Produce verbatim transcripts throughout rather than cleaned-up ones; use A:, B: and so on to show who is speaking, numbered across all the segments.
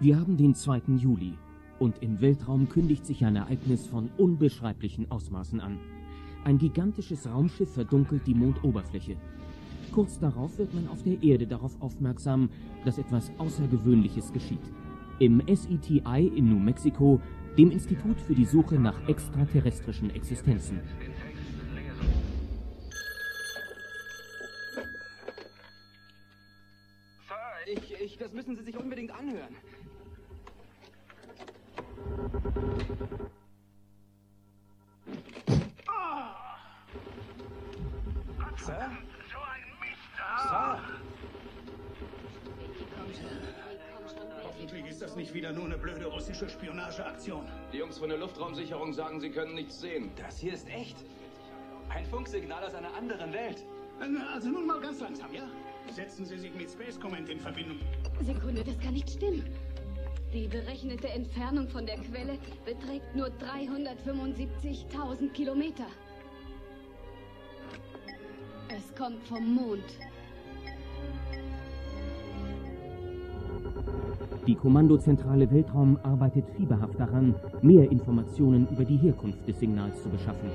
A: Wir haben den zweiten Juli und im Weltraum kündigt sich ein Ereignis von unbeschreiblichen Ausmaßen an. Ein gigantisches Raumschiff verdunkelt die Mondoberfläche. Kurz darauf wird man auf der Erde darauf aufmerksam, dass etwas Außergewöhnliches geschieht. Im S E T I in New Mexico, dem Institut für die Suche nach extraterrestrischen Existenzen.
B: Sir, ich, ich, das müssen Sie sich unbedingt anhören. Sir?
C: So ein Mist!
B: Sir?
C: Hoffentlich ist das nicht wieder nur eine blöde russische Spionageaktion.
D: Die Jungs von der Luftraumsicherung sagen, sie können nichts sehen.
B: Das hier ist echt. Ein Funksignal aus einer anderen Welt.
C: Also nun mal ganz langsam, ja? Setzen Sie sich mit Space Command in Verbindung.
E: Sekunde, das kann nicht stimmen. Die berechnete Entfernung von der Quelle beträgt nur dreihundertfünfundsiebzigtausend Kilometer. Es kommt vom Mond.
A: Die Kommandozentrale Weltraum arbeitet fieberhaft daran, mehr Informationen über die Herkunft des Signals zu beschaffen.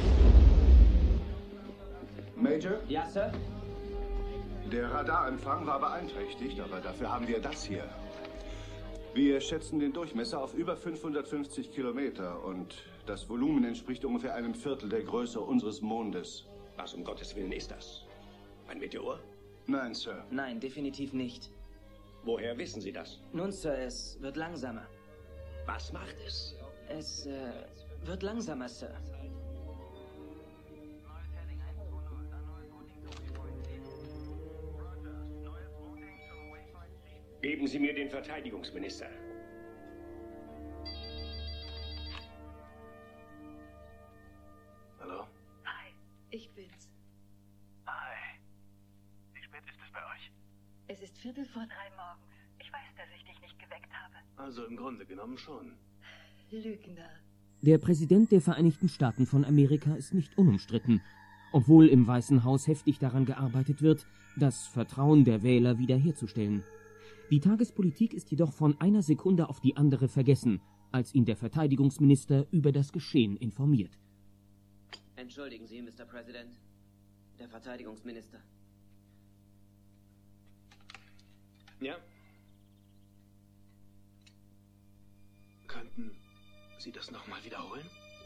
F: Major?
B: Ja, Sir?
F: Der Radarempfang war beeinträchtigt, aber dafür haben wir das hier. Wir schätzen den Durchmesser auf über fünfhundertfünfzig Kilometer und das Volumen entspricht ungefähr einem Viertel der Größe unseres Mondes.
G: Was um Gottes Willen ist das? Ein Meteor?
F: Nein, Sir.
H: Nein, definitiv nicht.
G: Woher wissen Sie das?
H: Nun, Sir, es wird langsamer.
G: Was macht es?
H: Es äh, wird langsamer, Sir.
G: Geben Sie mir den Verteidigungsminister.
F: Hallo?
E: Hi, ich bin's.
C: Hi. Wie spät ist es bei euch?
E: Es ist Viertel vor drei morgens. Ich weiß, dass ich dich nicht geweckt habe.
C: Also im Grunde genommen schon.
E: Lügner.
A: Der Präsident der Vereinigten Staaten von Amerika ist nicht unumstritten, obwohl im Weißen Haus heftig daran gearbeitet wird, das Vertrauen der Wähler wiederherzustellen. Die Tagespolitik ist jedoch von einer Sekunde auf die andere vergessen, als ihn der Verteidigungsminister über das Geschehen informiert.
H: Entschuldigen Sie, Mister President. Der Verteidigungsminister.
C: Ja? Könnten Sie das nochmal wiederholen?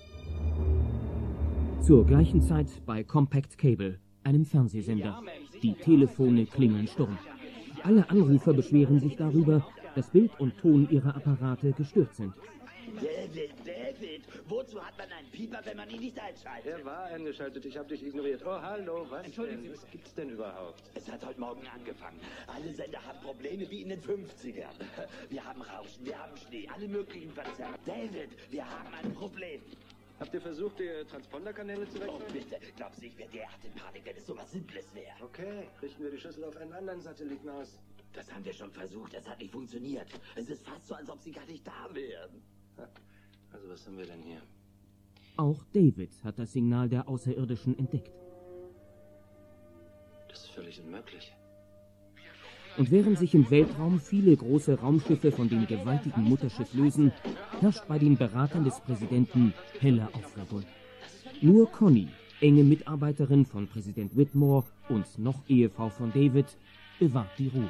A: Zur gleichen Zeit bei Compact Cable, einem Fernsehsender. Die Telefone klingeln stumm. Alle Anrufer beschweren sich darüber, dass Bild und Ton ihrer Apparate gestört sind.
I: David, David, wozu hat man einen Pieper, wenn man ihn nicht einschaltet?
J: Er war eingeschaltet, ich habe dich ignoriert. Oh, hallo, was Entschuldigen denn? Was gibt's denn überhaupt?
I: Es hat heute Morgen angefangen. Alle Sender haben Probleme wie in den fünfzigern. Wir haben Rauschen, wir haben Schnee, alle möglichen Verzerrungen. David, wir haben ein Problem.
J: Habt ihr versucht, die Transponderkanäle zu wechseln?
I: Oh, bitte, glaubst du, ich wäre derart in Panik, wenn es so was Simples wäre?
J: Okay, richten wir die Schüssel auf einen anderen Satelliten aus.
I: Das haben wir schon versucht, das hat nicht funktioniert. Es ist fast so, als ob sie gar nicht da wären.
J: Also was haben wir denn hier?
A: Auch David hat das Signal der Außerirdischen entdeckt.
J: Das ist völlig unmöglich.
A: Und während sich im Weltraum viele große Raumschiffe von dem gewaltigen Mutterschiff lösen, herrscht bei den Beratern des Präsidenten helle Aufregung. Nur Connie, enge Mitarbeiterin von Präsident Whitmore und noch Ehefrau von David, bewahrt die Ruhe.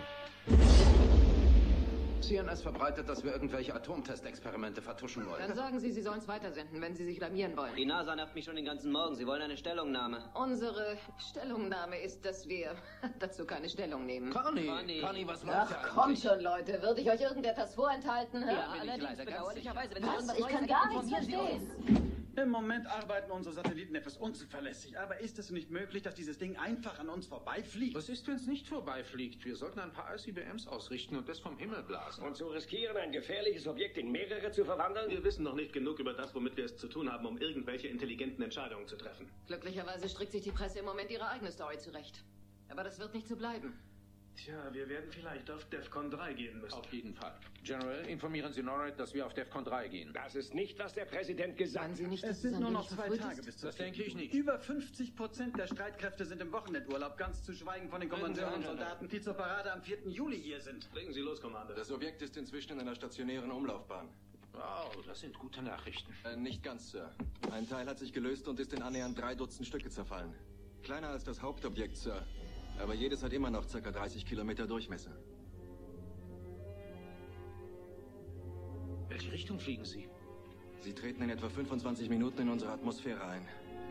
D: C N S verbreitet, dass wir irgendwelche Atomtestexperimente vertuschen wollen.
K: Dann sagen Sie, Sie sollen es weitersenden, wenn Sie sich blamieren wollen.
H: Die NASA nervt mich schon den ganzen Morgen. Sie wollen eine Stellungnahme.
K: Unsere Stellungnahme ist, dass wir dazu keine Stellung nehmen.
D: Conny,
H: Conny,
D: Conny was läuft
K: Ach,
D: da
K: kommt
D: eigentlich?
K: schon, Leute. Würde ich euch irgendetwas vorenthalten? hä?
H: Ja, allerdings bedauerlicherweise, wenn Sie
K: Was?
H: irgendwas
K: Ich kann
H: Neues
K: gar
H: ergeben,
K: nichts
H: informieren Sie
K: verstehen.
H: uns.
L: Im Moment arbeiten unsere Satelliten etwas unzuverlässig. Aber ist es nicht möglich, dass dieses Ding einfach an uns vorbeifliegt?
D: Was ist, wenn es nicht vorbeifliegt? Wir sollten ein paar I C B Ms ausrichten und das vom Himmel blasen.
G: Und so riskieren, ein gefährliches Objekt in mehrere zu verwandeln?
J: Wir wissen noch nicht genug über das, womit wir es zu tun haben, um irgendwelche intelligenten Entscheidungen zu treffen.
K: Glücklicherweise strickt sich die Presse im Moment ihre eigene Story zurecht. Aber das wird nicht so bleiben.
L: Tja, wir werden vielleicht auf DEFCON drei gehen müssen.
D: Auf jeden Fall. General, informieren Sie NORAD, dass wir auf DEFCON drei gehen.
G: Das ist nicht, was der Präsident gesagt hat.
K: Sie nicht,
L: Es
K: dass
L: sind nur noch
K: angeblich
L: zwei
K: verfolgt
L: Tage
K: ist?
L: bis zur
D: Das denke ich nicht.
L: Über fünfzig Prozent der Streitkräfte sind im Wochenendurlaub, ganz zu schweigen von den Kommandeuren und Soldaten, die zur Parade am vierten Juli hier sind.
B: Legen Sie los, Kommando.
M: Das Objekt ist inzwischen in einer stationären Umlaufbahn.
D: Wow, das sind gute Nachrichten.
M: Äh, nicht ganz, Sir. Ein Teil hat sich gelöst und ist in annähernd drei Dutzend Stücke zerfallen. Kleiner als das Hauptobjekt, Sir. Aber jedes hat immer noch ca. dreißig Kilometer Durchmesser.
D: Welche Richtung fliegen Sie?
M: Sie treten in etwa fünfundzwanzig Minuten in unsere Atmosphäre ein.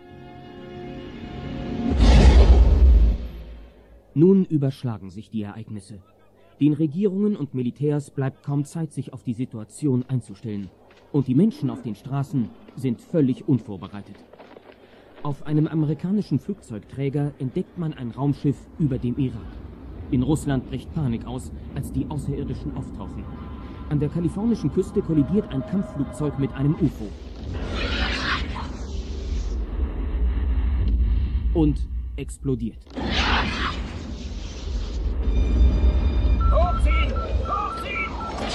A: Nun überschlagen sich die Ereignisse. Den Regierungen und Militärs bleibt kaum Zeit, sich auf die Situation einzustellen. Und die Menschen auf den Straßen sind völlig unvorbereitet. Auf einem amerikanischen Flugzeugträger entdeckt man ein Raumschiff über dem Irak. In Russland bricht Panik aus, als die Außerirdischen auftauchen. An der kalifornischen Küste kollidiert ein Kampfflugzeug mit einem U F O. Und explodiert.
G: Hochziehen! Hochziehen!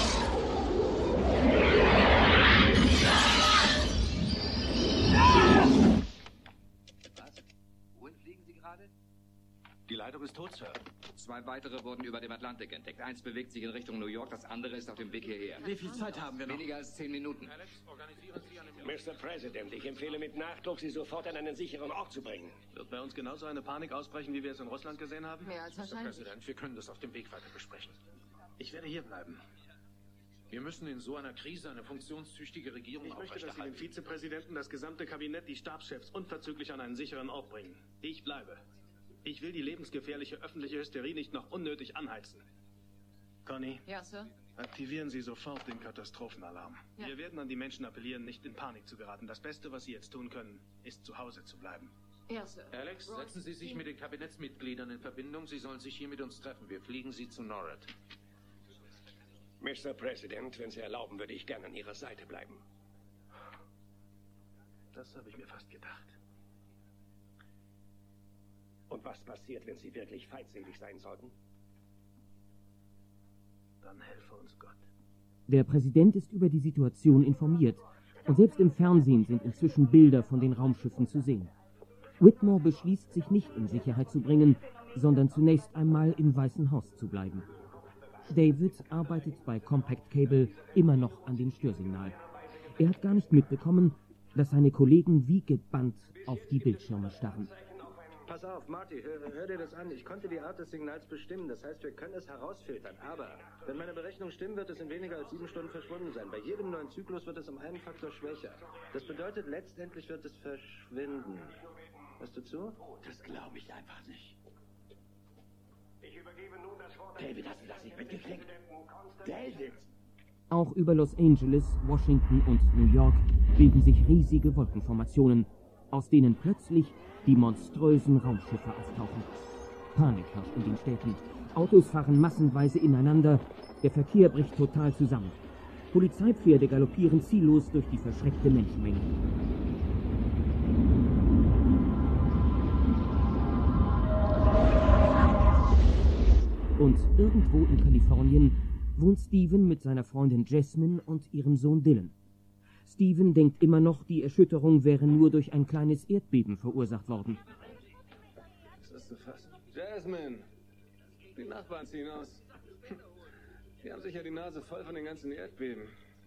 N: Was? Wohin fliegen Sie gerade?
B: Die Leitung ist tot, Sir.
N: Zwei weitere wurden über dem Atlantik entdeckt. Eins bewegt sich in Richtung New York, das andere ist auf dem Weg hierher.
L: Wie viel Zeit haben wir noch?
N: Weniger als zehn Minuten.
G: Mister President, ich empfehle mit Nachdruck, Sie sofort an einen sicheren Ort zu bringen.
B: Wird bei uns genauso eine Panik ausbrechen, wie wir es in Russland gesehen haben?
K: Mehr als
D: Mister
K: wahrscheinlich.
D: Präsident, wir können das auf dem Weg weiter besprechen.
L: Ich werde hier bleiben.
D: Wir müssen in so einer Krise eine funktionstüchtige Regierung
B: Ich möchte, dass Sie den
D: aufrechterhalten.
B: Vizepräsidenten, das gesamte Kabinett, die Stabschefs unverzüglich an einen sicheren Ort bringen. Ich bleibe. Ich will die lebensgefährliche öffentliche Hysterie nicht noch unnötig anheizen. Conny,
K: Ja, Sir.
B: aktivieren Sie sofort den Katastrophenalarm.
K: Ja.
B: Wir werden an die Menschen appellieren, nicht in Panik zu geraten. Das Beste, was Sie jetzt tun können, ist zu Hause zu bleiben.
K: Ja, Sir.
D: Alex, setzen Sie sich mit den Kabinettsmitgliedern in Verbindung. Sie sollen sich hier mit uns treffen. Wir fliegen Sie zu NORAD.
G: Mister President, wenn Sie erlauben, würde ich gerne an Ihrer Seite bleiben.
B: Das habe ich mir fast gedacht.
G: Und was passiert, wenn Sie wirklich feindselig sein sollten?
B: Dann helfe uns Gott.
A: Der Präsident ist über die Situation informiert. Und selbst im Fernsehen sind inzwischen Bilder von den Raumschiffen zu sehen. Whitmore beschließt, sich nicht in Sicherheit zu bringen, sondern zunächst einmal im Weißen Haus zu bleiben. David arbeitet bei Compact Cable immer noch an dem Störsignal. Er hat gar nicht mitbekommen, dass seine Kollegen wie gebannt auf die Bildschirme starren.
J: Pass auf, Marty, hör, hör dir das an. Ich konnte die Art des Signals bestimmen. Das heißt, wir können es herausfiltern. Aber wenn meine Berechnung stimmt, wird es in weniger als sieben Stunden verschwunden sein. Bei jedem neuen Zyklus wird es um einen Faktor schwächer. Das bedeutet, letztendlich wird es verschwinden. Hörst du zu?
I: Das glaube ich einfach nicht. David, hast du das nicht mitgekriegt? David!
A: Auch über Los Angeles, Washington und New York bilden sich riesige Wolkenformationen, aus denen plötzlich die monströsen Raumschiffe auftauchen. Panik herrscht in den Städten. Autos fahren massenweise ineinander. Der Verkehr bricht total zusammen. Polizeipferde galoppieren ziellos durch die verschreckte Menschenmenge. Und irgendwo in Kalifornien wohnt Steven mit seiner Freundin Jasmine und ihrem Sohn Dylan. Steven denkt immer noch, die Erschütterung wäre nur durch ein kleines Erdbeben verursacht worden.
J: Das ist zu fassen. Jasmine! Die Nachbarn ziehen aus. Die haben sicher die Nase voll von den ganzen Erdbeben.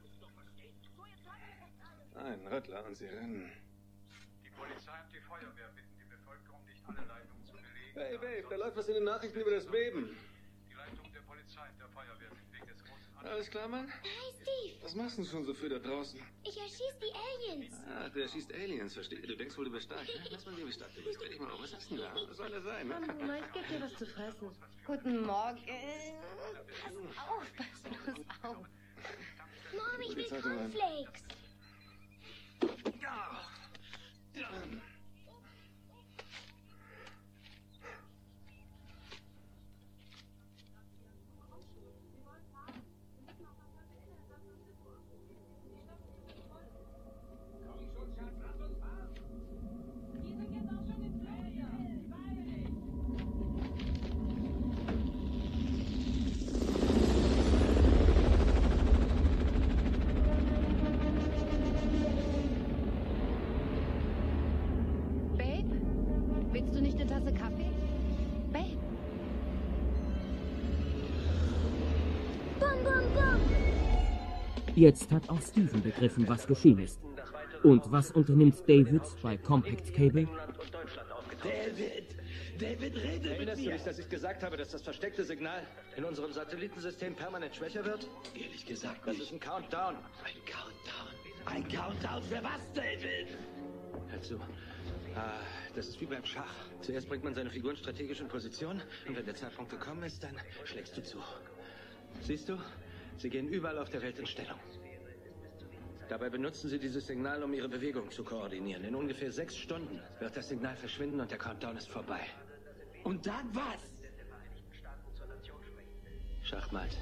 J: Ein Röttler und sie rennen.
O: Die Polizei und die Feuerwehr bitten die Bevölkerung, nicht alle Leitungen zu belegen.
J: Hey, Babe, da läuft was in den Nachrichten über das Beben.
O: Die Leitung der Polizei und der Feuerwehr sind wegen des großen
J: Alles klar, Mann?
P: Hi, Steve.
J: Was machst du denn schon so für da draußen?
P: Ich erschieß die Aliens.
J: Ah, du erschießt Aliens, verstehe. Du denkst wohl, du bist stark, ne? Lass mal sehen, wie stark du bist. Dreh dich mal um. Was hast du denn da? Was soll das sein, ne?
P: Mama, ich geb dir was zu fressen. Guten Morgen. Pass auf, pass bloß auf. Mom, ich will Cornflakes.
J: Ja. Ja.
P: Tasse Kaffee? Babe? Bum, bum, bum.
A: Jetzt hat auch Steven begriffen, was geschehen ist. Und was unternimmt David bei Compact Cable?
J: David! David, rede Erinnerst mit mir. du dich, dass ich gesagt habe, dass das versteckte Signal in unserem Satellitensystem permanent schwächer wird?
I: Ehrlich gesagt
J: Das
I: nicht.
J: ist ein Countdown.
I: Ein Countdown. Ein Countdown für was, David?
J: Hör zu. Ah, das ist wie beim Schach. Zuerst bringt man seine Figuren strategisch in Position und wenn der Zeitpunkt gekommen ist, dann schlägst du zu. Siehst du? Sie gehen überall auf der Welt in Stellung. Dabei benutzen sie dieses Signal, um ihre Bewegung zu koordinieren. In ungefähr sechs Stunden wird das Signal verschwinden und der Countdown ist vorbei.
I: Und dann was?
J: Schachmatt.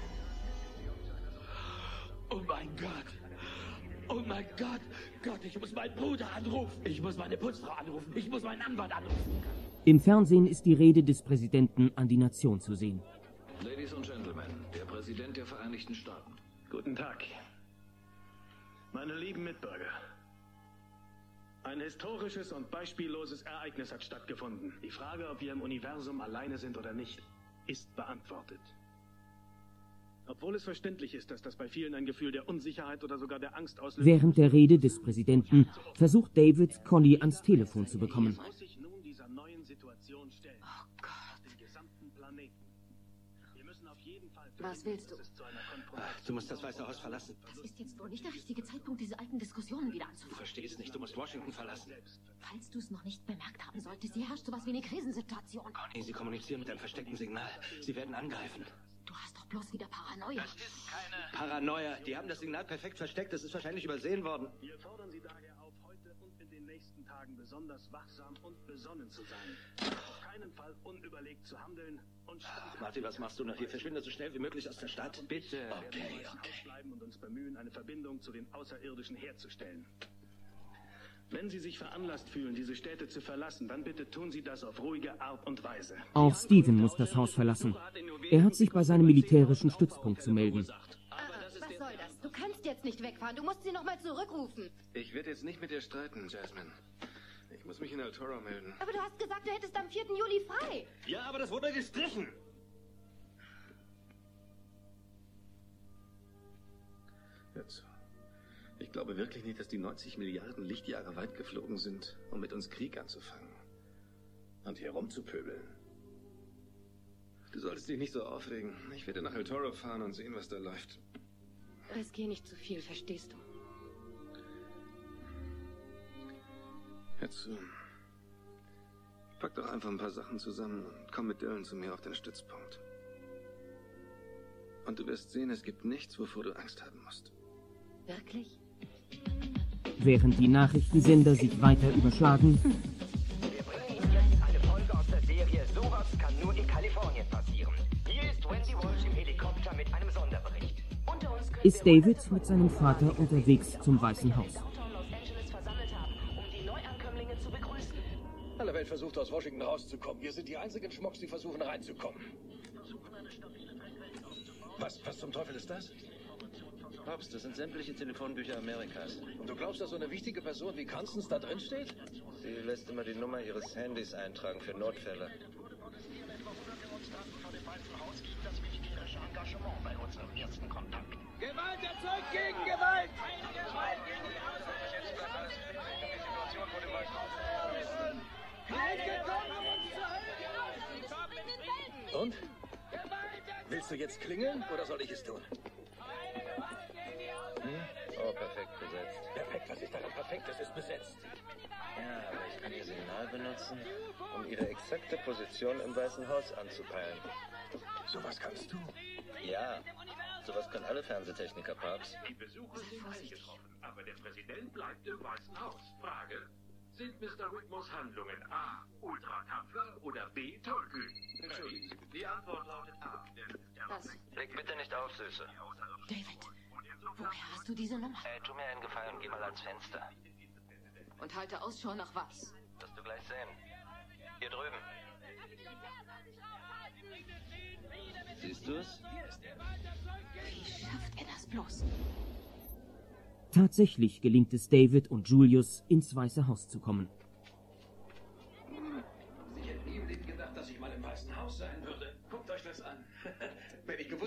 I: Oh mein Gott. Oh mein Gott. Gott, ich muss meinen Bruder anrufen. Ich muss meine Putzfrau anrufen. Ich muss meinen Anwalt anrufen.
A: Im Fernsehen ist die Rede des Präsidenten an die Nation zu sehen.
Q: Ladies und Gentlemen, der Präsident der Vereinigten Staaten.
B: Guten Tag. Meine lieben Mitbürger. Ein historisches und beispielloses Ereignis hat stattgefunden. Die Frage, ob wir im Universum alleine sind oder nicht, ist beantwortet. Obwohl es verständlich ist, dass das bei vielen ein Gefühl der Unsicherheit oder sogar der Angst auslöst.
A: Während der Rede des Präsidenten versucht David, Connie ans Telefon zu bekommen.
B: Muss sich nun dieser neuen Situation stellen.
K: Oh Gott.
B: Den gesamten Planeten. Wir müssen auf jeden Fall
K: Was willst du?
J: Ach, du musst das Weiße Haus verlassen.
K: Das ist jetzt wohl nicht der richtige Zeitpunkt, diese alten Diskussionen wieder
J: Du
K: anzufangen.
J: verstehst nicht, du musst Washington verlassen.
K: Falls du es noch nicht bemerkt haben solltest, hier herrscht sowas wie eine Krisensituation.
J: Connie, sie kommunizieren mit einem versteckten Signal. Sie werden angreifen.
K: Du hast doch bloß wieder Paranoia.
J: Das ist keine Paranoia. Die haben das Signal perfekt versteckt. Das ist wahrscheinlich übersehen worden.
B: Wir fordern Sie daher auf, heute und in den nächsten Tagen besonders wachsam und besonnen zu sein. Auf keinen Fall unüberlegt zu handeln und
J: Ach, Martin, was machst du noch hier? Verschwinde so schnell wie möglich aus der Stadt. Bitte.
B: Okay, okay. Bleiben und uns bemühen, eine Verbindung zu den Außerirdischen herzustellen. Wenn Sie sich veranlasst fühlen, diese Städte zu verlassen, dann bitte tun Sie das auf ruhige Art und Weise.
A: Auch Steven muss das Haus verlassen. Er hat sich bei seinem militärischen Stützpunkt zu melden.
P: Ah, was soll das? Du kannst jetzt nicht wegfahren. Du musst sie nochmal zurückrufen.
M: Ich werde jetzt nicht mit dir streiten, Jasmine. Ich muss mich in El Toro melden.
P: Aber du hast gesagt, du hättest am vierten Juli frei.
J: Ja, aber das wurde gestrichen.
M: Hör zu. Ich glaube wirklich nicht, dass die neunzig Milliarden Lichtjahre weit geflogen sind, um mit uns Krieg anzufangen. Und hier rumzupöbeln. Du solltest dich nicht so aufregen. Ich werde nach El Toro fahren und sehen, was da läuft.
P: Riskier nicht zu viel, verstehst du?
M: Hör zu. Pack doch einfach ein paar Sachen zusammen und komm mit Dylan zu mir auf den Stützpunkt. Und du wirst sehen, es gibt nichts, wovor du Angst haben musst.
P: Wirklich?
A: Während die Nachrichtensender sich weiter überschlagen,
R: Wir bringen Ihnen jetzt eine Folge aus der Serie Sowas kann nur in Kalifornien passieren. Hier ist Wendy Walsh im Helikopter mit einem Sonderbericht. Unter uns können
A: ist David mit seinem Vater unterwegs zum Weißen Haus.
R: Los Angeles versammelt haben, um die Neuankömmlinge zu begrüßen.
S: Alle Welt versucht aus Washington rauszukommen. Wir sind die einzigen Schmucks, die versuchen reinzukommen. Was, was zum Teufel ist das?
J: Hobbs, das sind sämtliche Telefonbücher Amerikas.
S: Und du glaubst, dass so eine wichtige Person wie Constance da drin steht?
J: Sie lässt immer die Nummer ihres Handys eintragen für Notfälle.
R: Gewalt erzeugt gegen Gewalt!
S: Und? Willst du jetzt klingeln oder soll ich es tun?
J: Hm? Oh, perfekt besetzt.
S: Perfekt, was ist daran perfekt? Es ist besetzt.
J: Ja, aber ich kann Ihr Signal benutzen, um Ihre exakte Position im Weißen Haus anzupeilen.
S: Sowas kannst du?
J: Ja, sowas können alle Fernsehtechniker, Papst.
D: Die Besucher sind eingetroffen, aber der Präsident bleibt im Weißen Haus. Frage: Sind Mister Whitmores Handlungen A. ultratapfer oder B. tollkühn? Entschuldigen Sie, die Antwort lautet A.
K: Was?
J: Leg bitte nicht auf, Süße.
K: David, woher hast du diese Nummer?
J: Äh, tu mir einen Gefallen, geh mal ans Fenster.
K: Und halte Ausschau nach was?
J: Wirst du gleich sehen. Hier drüben. Siehst du es?
K: Wie schafft er das bloß?
A: Tatsächlich gelingt es David und Julius, ins Weiße Haus zu kommen.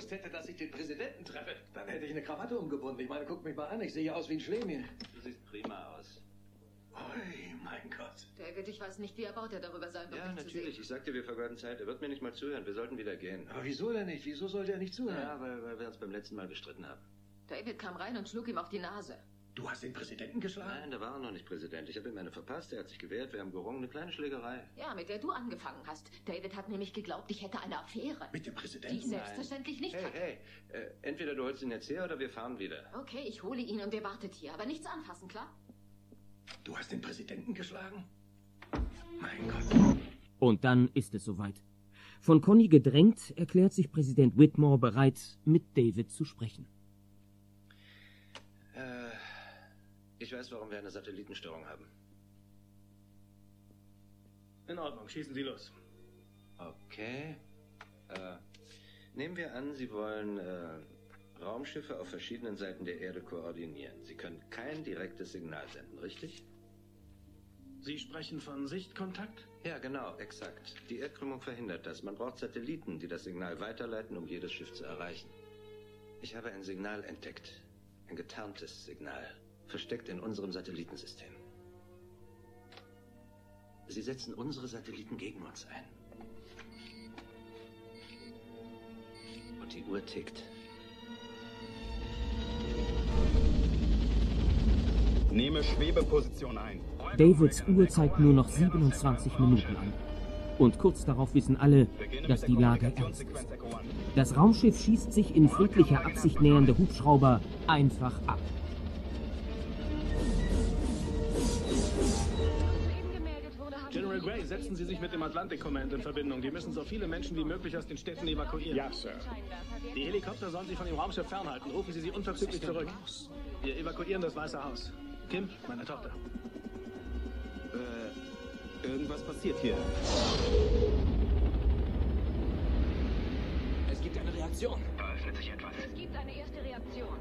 C: gewusst hätte, dass ich den Präsidenten treffe, dann hätte ich eine Krawatte umgebunden. Ich meine, guck mich mal an, ich sehe aus wie ein Schlemiel.
J: Du siehst prima aus.
C: Oi, mein Gott.
K: David, ich weiß nicht, wie erbaut er darüber sein wird,
J: Ja,
K: dich zu
J: natürlich.
K: sehen.
J: Ich sagte, wir vergeuden Zeit. Er wird mir nicht mal zuhören. Wir sollten wieder gehen.
C: Aber wieso denn nicht? Wieso sollte er nicht zuhören?
J: Ja, weil, weil wir uns beim letzten Mal gestritten haben.
K: David kam rein und schlug ihm auf die Nase.
C: Du hast den Präsidenten geschlagen?
J: Nein, da war er noch nicht Präsident. Ich habe ihm eine verpasst. Er hat sich gewehrt. Wir haben gerungen. Eine kleine Schlägerei.
K: Ja, mit der du angefangen hast. David hat nämlich geglaubt, ich hätte eine Affäre.
C: Mit dem Präsidenten?
K: Die ich selbstverständlich nicht
J: Hey,
K: hatte.
J: hey. Äh, entweder du holst ihn jetzt her oder wir fahren wieder.
K: Okay, ich hole ihn und er wartet hier. Aber nichts anfassen, klar?
C: Du hast den Präsidenten geschlagen? Mein Gott.
A: Und dann ist es soweit. Von Conny gedrängt, erklärt sich Präsident Whitmore bereit, mit David zu sprechen.
J: Äh, ich weiß, warum wir eine Satellitenstörung haben.
B: In Ordnung, schießen Sie los.
J: Okay. Äh, nehmen wir an, Sie wollen äh, Raumschiffe auf verschiedenen Seiten der Erde koordinieren. Sie können kein direktes Signal senden, richtig?
B: Sie sprechen von Sichtkontakt?
J: Ja, genau, exakt. Die Erdkrümmung verhindert das. Man braucht Satelliten, die das Signal weiterleiten, um jedes Schiff zu erreichen. Ich habe ein Signal entdeckt. Ein getarntes Signal. Versteckt in unserem Satellitensystem. Sie setzen unsere Satelliten gegen uns ein. Und die Uhr tickt.
T: Nehme Schwebeposition ein.
A: Davids Uhr zeigt nur noch siebenundzwanzig Minuten an. Und kurz darauf wissen alle, dass die Lage ernst ist. Das Raumschiff schießt sich in friedlicher Absicht nähernde Hubschrauber einfach ab.
B: General Gray, setzen Sie sich mit dem Atlantic Command in Verbindung. Die müssen so viele Menschen wie möglich aus den Städten evakuieren.
F: Ja, Sir.
B: Die Helikopter sollen sich von dem Raumschiff fernhalten. Rufen Sie sie unverzüglich zurück. Wir evakuieren das Weiße Haus. Kim, meine Tochter.
T: Äh, irgendwas passiert hier.
S: Es gibt eine Reaktion.
R: Da öffnet sich etwas.
E: Es gibt eine erste Reaktion.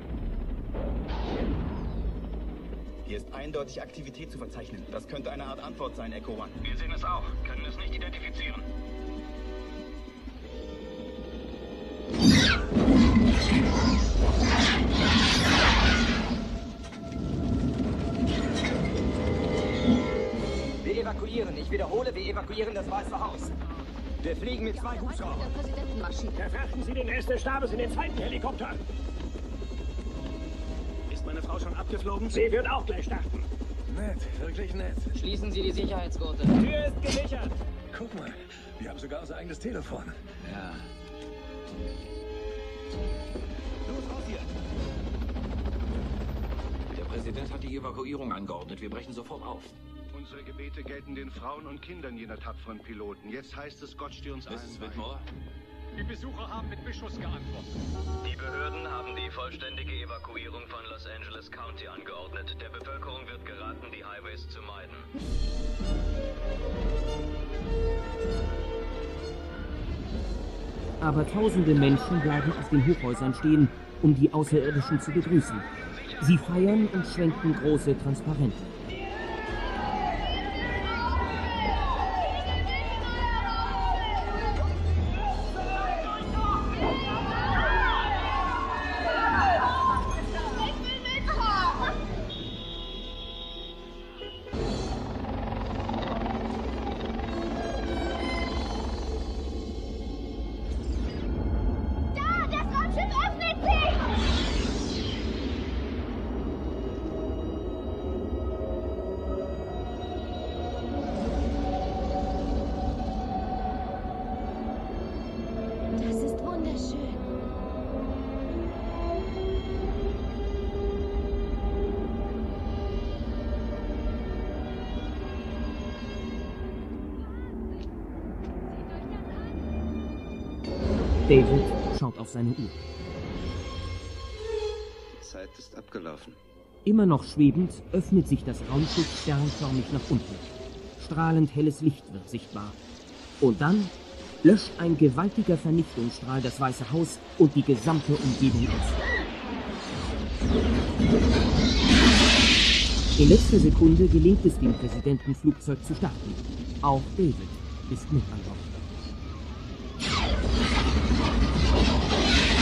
T: Hier ist eindeutig Aktivität zu verzeichnen. Das könnte eine Art Antwort sein, Echo One.
R: Wir sehen es auch, können es nicht identifizieren. Wir evakuieren. Ich wiederhole, wir evakuieren das Weiße Haus. Wir fliegen mit zwei Hubschraubern.
G: Verfrachten Sie den Rest des Stabes in den zweiten Helikopter.
B: Ist meine Frau schon abgeflogen?
G: Sie wird auch gleich starten.
C: Nett, wirklich nett.
H: Schließen Sie die Sicherheitsgurte.
G: Tür ist gesichert.
C: Guck mal, wir haben sogar unser eigenes Telefon.
S: Ja.
C: Los, raus hier.
S: Der Präsident hat die Evakuierung angeordnet. Wir brechen sofort auf.
F: Unsere Gebete gelten den Frauen und Kindern jener tapferen Piloten. Jetzt heißt es, Gott stehe uns allen
S: Missus
F: bei.
S: Whitmore?
O: Die Besucher haben mit Beschuss geantwortet.
R: Die Behörden haben die vollständige Evakuierung von Los Angeles County angeordnet. Der Bevölkerung wird geraten, die Highways zu meiden.
A: Aber tausende Menschen bleiben auf den Hochhäusern stehen, um die Außerirdischen zu begrüßen. Sie feiern und schwenken große Transparente.
P: Das ist wunderschön.
A: David schaut auf seine Uhr.
J: Die Zeit ist abgelaufen.
A: Immer noch schwebend öffnet sich das Raumschiff sternförmig nach unten. Strahlend helles Licht wird sichtbar. Und dann löscht ein gewaltiger Vernichtungsstrahl das Weiße Haus und die gesamte Umgebung aus. In letzter Sekunde gelingt es dem Präsidentenflugzeug zu starten. Auch David ist mit an Bord.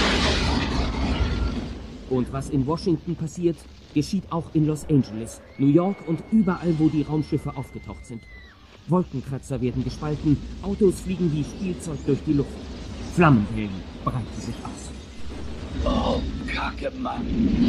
A: Und was in Washington passiert, geschieht auch in Los Angeles, New York und überall, wo die Raumschiffe aufgetaucht sind. Wolkenkratzer werden gespalten, Autos fliegen wie Spielzeug durch die Luft. Flammenwellen breiten sich aus.
I: Oh, Kacke, Mann.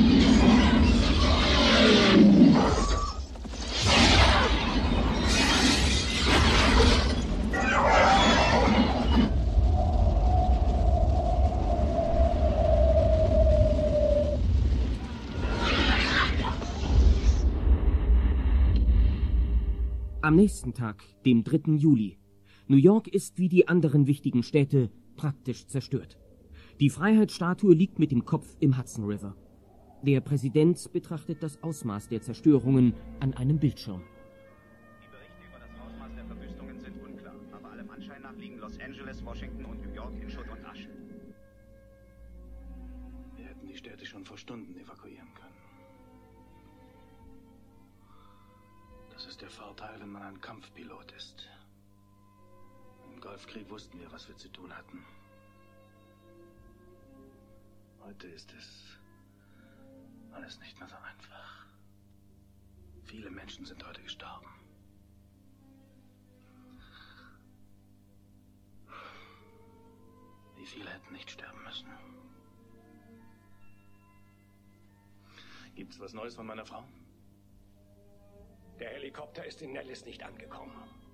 A: Am nächsten Tag, dem dritten Juli. New York ist wie die anderen wichtigen Städte praktisch zerstört. Die Freiheitsstatue liegt mit dem Kopf im Hudson River. Der Präsident betrachtet das Ausmaß der Zerstörungen an einem Bildschirm.
T: Die Berichte über das Ausmaß der Verwüstungen sind unklar, aber allem Anschein nach liegen Los Angeles, Washington und New York in Schutt und Asche.
B: Wir hätten die Städte schon vor Stunden evakuieren können. Das ist der Vorteil, wenn man ein Kampfpilot ist. Im Golfkrieg wussten wir, was wir zu tun hatten. Heute ist es alles nicht mehr so einfach. Viele Menschen sind heute gestorben. Wie viele hätten nicht sterben müssen? Gibt's was Neues von meiner Frau?
G: Der Helikopter ist in Nellis nicht angekommen.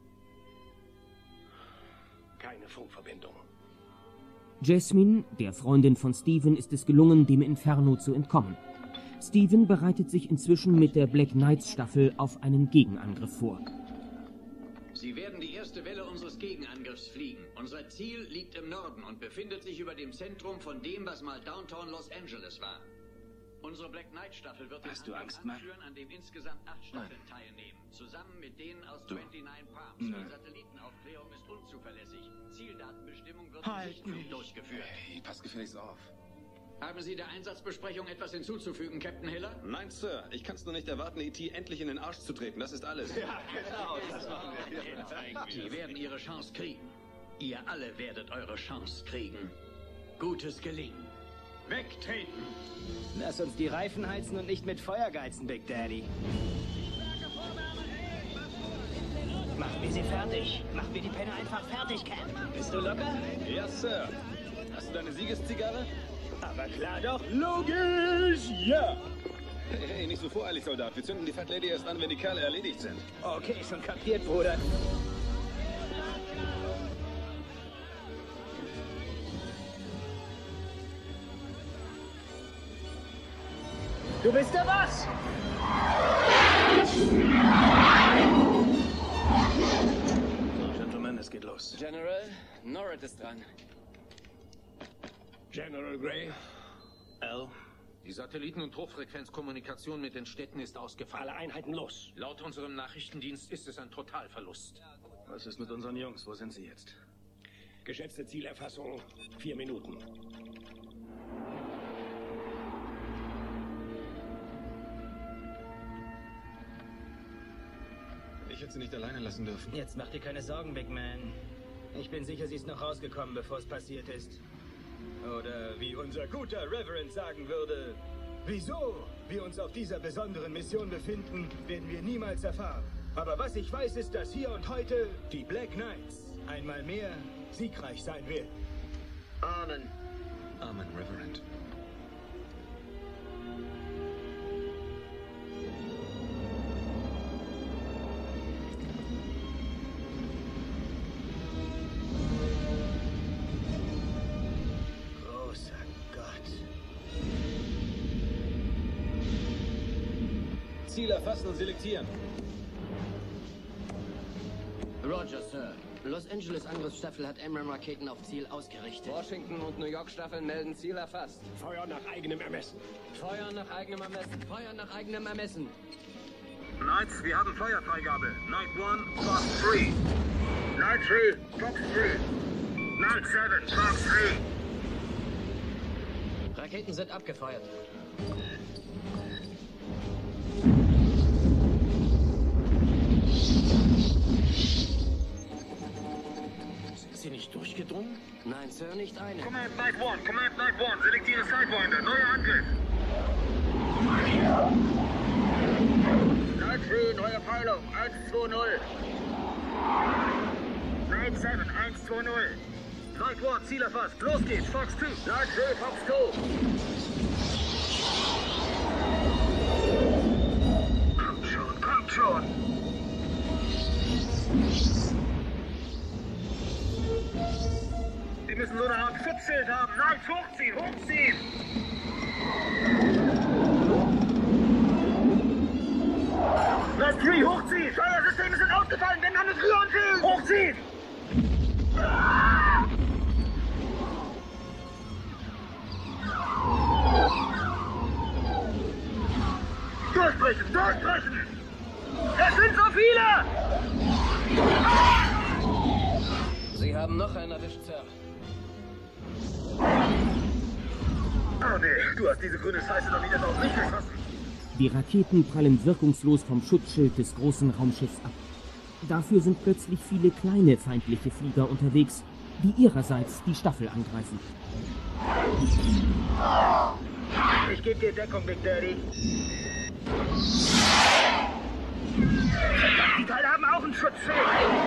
G: Keine Funkverbindung.
A: Jasmine, der Freundin von Steven, ist es gelungen, dem Inferno zu entkommen. Steven bereitet sich inzwischen mit der Black Knights Staffel auf einen Gegenangriff vor.
Q: Sie werden die erste Welle unseres Gegenangriffs fliegen. Unser Ziel liegt im Norden und befindet sich über dem Zentrum von dem, was mal Downtown Los Angeles war. Unsere Black Knight Staffel wird
T: Hast
Q: den
T: du
Q: Angriff
T: Angst, Mann?
Q: anführen, an dem insgesamt acht Staffeln
T: Nein.
Q: teilnehmen. Zusammen mit denen aus
T: Du.
Q: neunundzwanzig Palms.
T: Nein.
Q: Die Satellitenaufklärung ist unzuverlässig. Zieldatenbestimmung wird
T: Halt
Q: im Sichtflug
T: mich.
Q: durchgeführt.
M: Hey, pass gefälligst auf.
Q: Haben Sie der Einsatzbesprechung etwas hinzuzufügen, Captain Hiller?
M: Nein, Sir. Ich kann es nur nicht erwarten, E T endlich in den Arsch zu treten. Das ist alles.
Q: Ja, genau. Das machen wir. Sie werden Ihre Chance kriegen. Ihr alle werdet eure Chance kriegen. Gutes Gelingen. Wegtreten!
H: Lass uns die Reifen heizen und nicht mit Feuer geizen, Big Daddy. Machen wir sie fertig. Machen wir die Penne einfach fertig, Cam. Bist du locker?
S: Ja, Sir. Hast du deine Siegeszigarre?
H: Aber klar doch.
S: Logisch, ja! Hey, hey, nicht so voreilig, Soldat. Wir zünden die Fat Lady erst an, wenn die Kerle erledigt sind.
H: Okay, schon kapiert, Bruder. Du bist der was?
B: So, Gentlemen, es geht los.
H: General, Norrid ist dran.
G: General Gray,
B: Al,
D: Die Satelliten- und Hochfrequenzkommunikation mit den Städten ist ausgefallen.
G: alle Einheiten los.
D: Laut unserem Nachrichtendienst ist es ein Totalverlust.
B: was ist mit unseren Jungs? Wo sind sie jetzt?
G: Geschätzte Zielerfassung, vier Minuten.
M: Ich hätte sie nicht alleine lassen dürfen.
H: Jetzt mach dir keine Sorgen, Big Man. Ich bin sicher, sie ist noch rausgekommen, bevor es passiert ist. Oder wie unser guter Reverend sagen würde, wieso wir uns auf dieser besonderen Mission befinden, werden wir niemals erfahren. Aber was ich weiß, ist, dass hier und heute die Black Knights einmal mehr siegreich sein werden.
G: Amen.
M: Amen, Reverend.
H: Großer Gott.
S: Ziel erfassen und selektieren.
H: Roger, Sir. Los Angeles Angriffsstaffel hat Amram-Raketen auf Ziel ausgerichtet. Washington und New York Staffeln melden Ziel erfasst.
G: Feuer nach eigenem Ermessen.
H: Feuer nach eigenem Ermessen. Feuer nach eigenem Ermessen.
D: Knights, wir haben Feuerfreigabe. Night one, Fox three. Night three, Fox three. Night seven, Fox three.
H: Raketen sind abgefeuert.
G: Sind Sie nicht durchgedrungen?
H: Nein, Sir, nicht eine.
D: Command Night one, Command Night one. Selektiere Sidewinder. Neuer Angriff.
U: Night drei, neue Peilung, eins zwei null. Night sieben, eins zwei null. Night Ward, Ziel erfasst. Los geht's, Fox zwei. Night drei, Fox zwei. Kommt schon, kommt schon. Sie müssen so eine Art Schutzschild haben. Night, hochziehen, hochziehen. Night drei, hochziehen. Steuersysteme sind ausgefallen. Wir haben eine Tür und fehlen. Hochziehen. Durchbrechen, durchbrechen! Es sind so viele!
V: Sie haben noch einen erwischt, Sir.
U: Oh nee, du hast diese grüne Scheiße doch wieder auf mich geschossen.
A: Die Raketen prallen wirkungslos vom Schutzschild des großen Raumschiffs ab. Dafür sind plötzlich viele kleine feindliche Flieger unterwegs, die ihrerseits die Staffel angreifen.
U: Ich gebe dir Deckung, Big Daddy. Die Teile haben auch ein Schutzschild.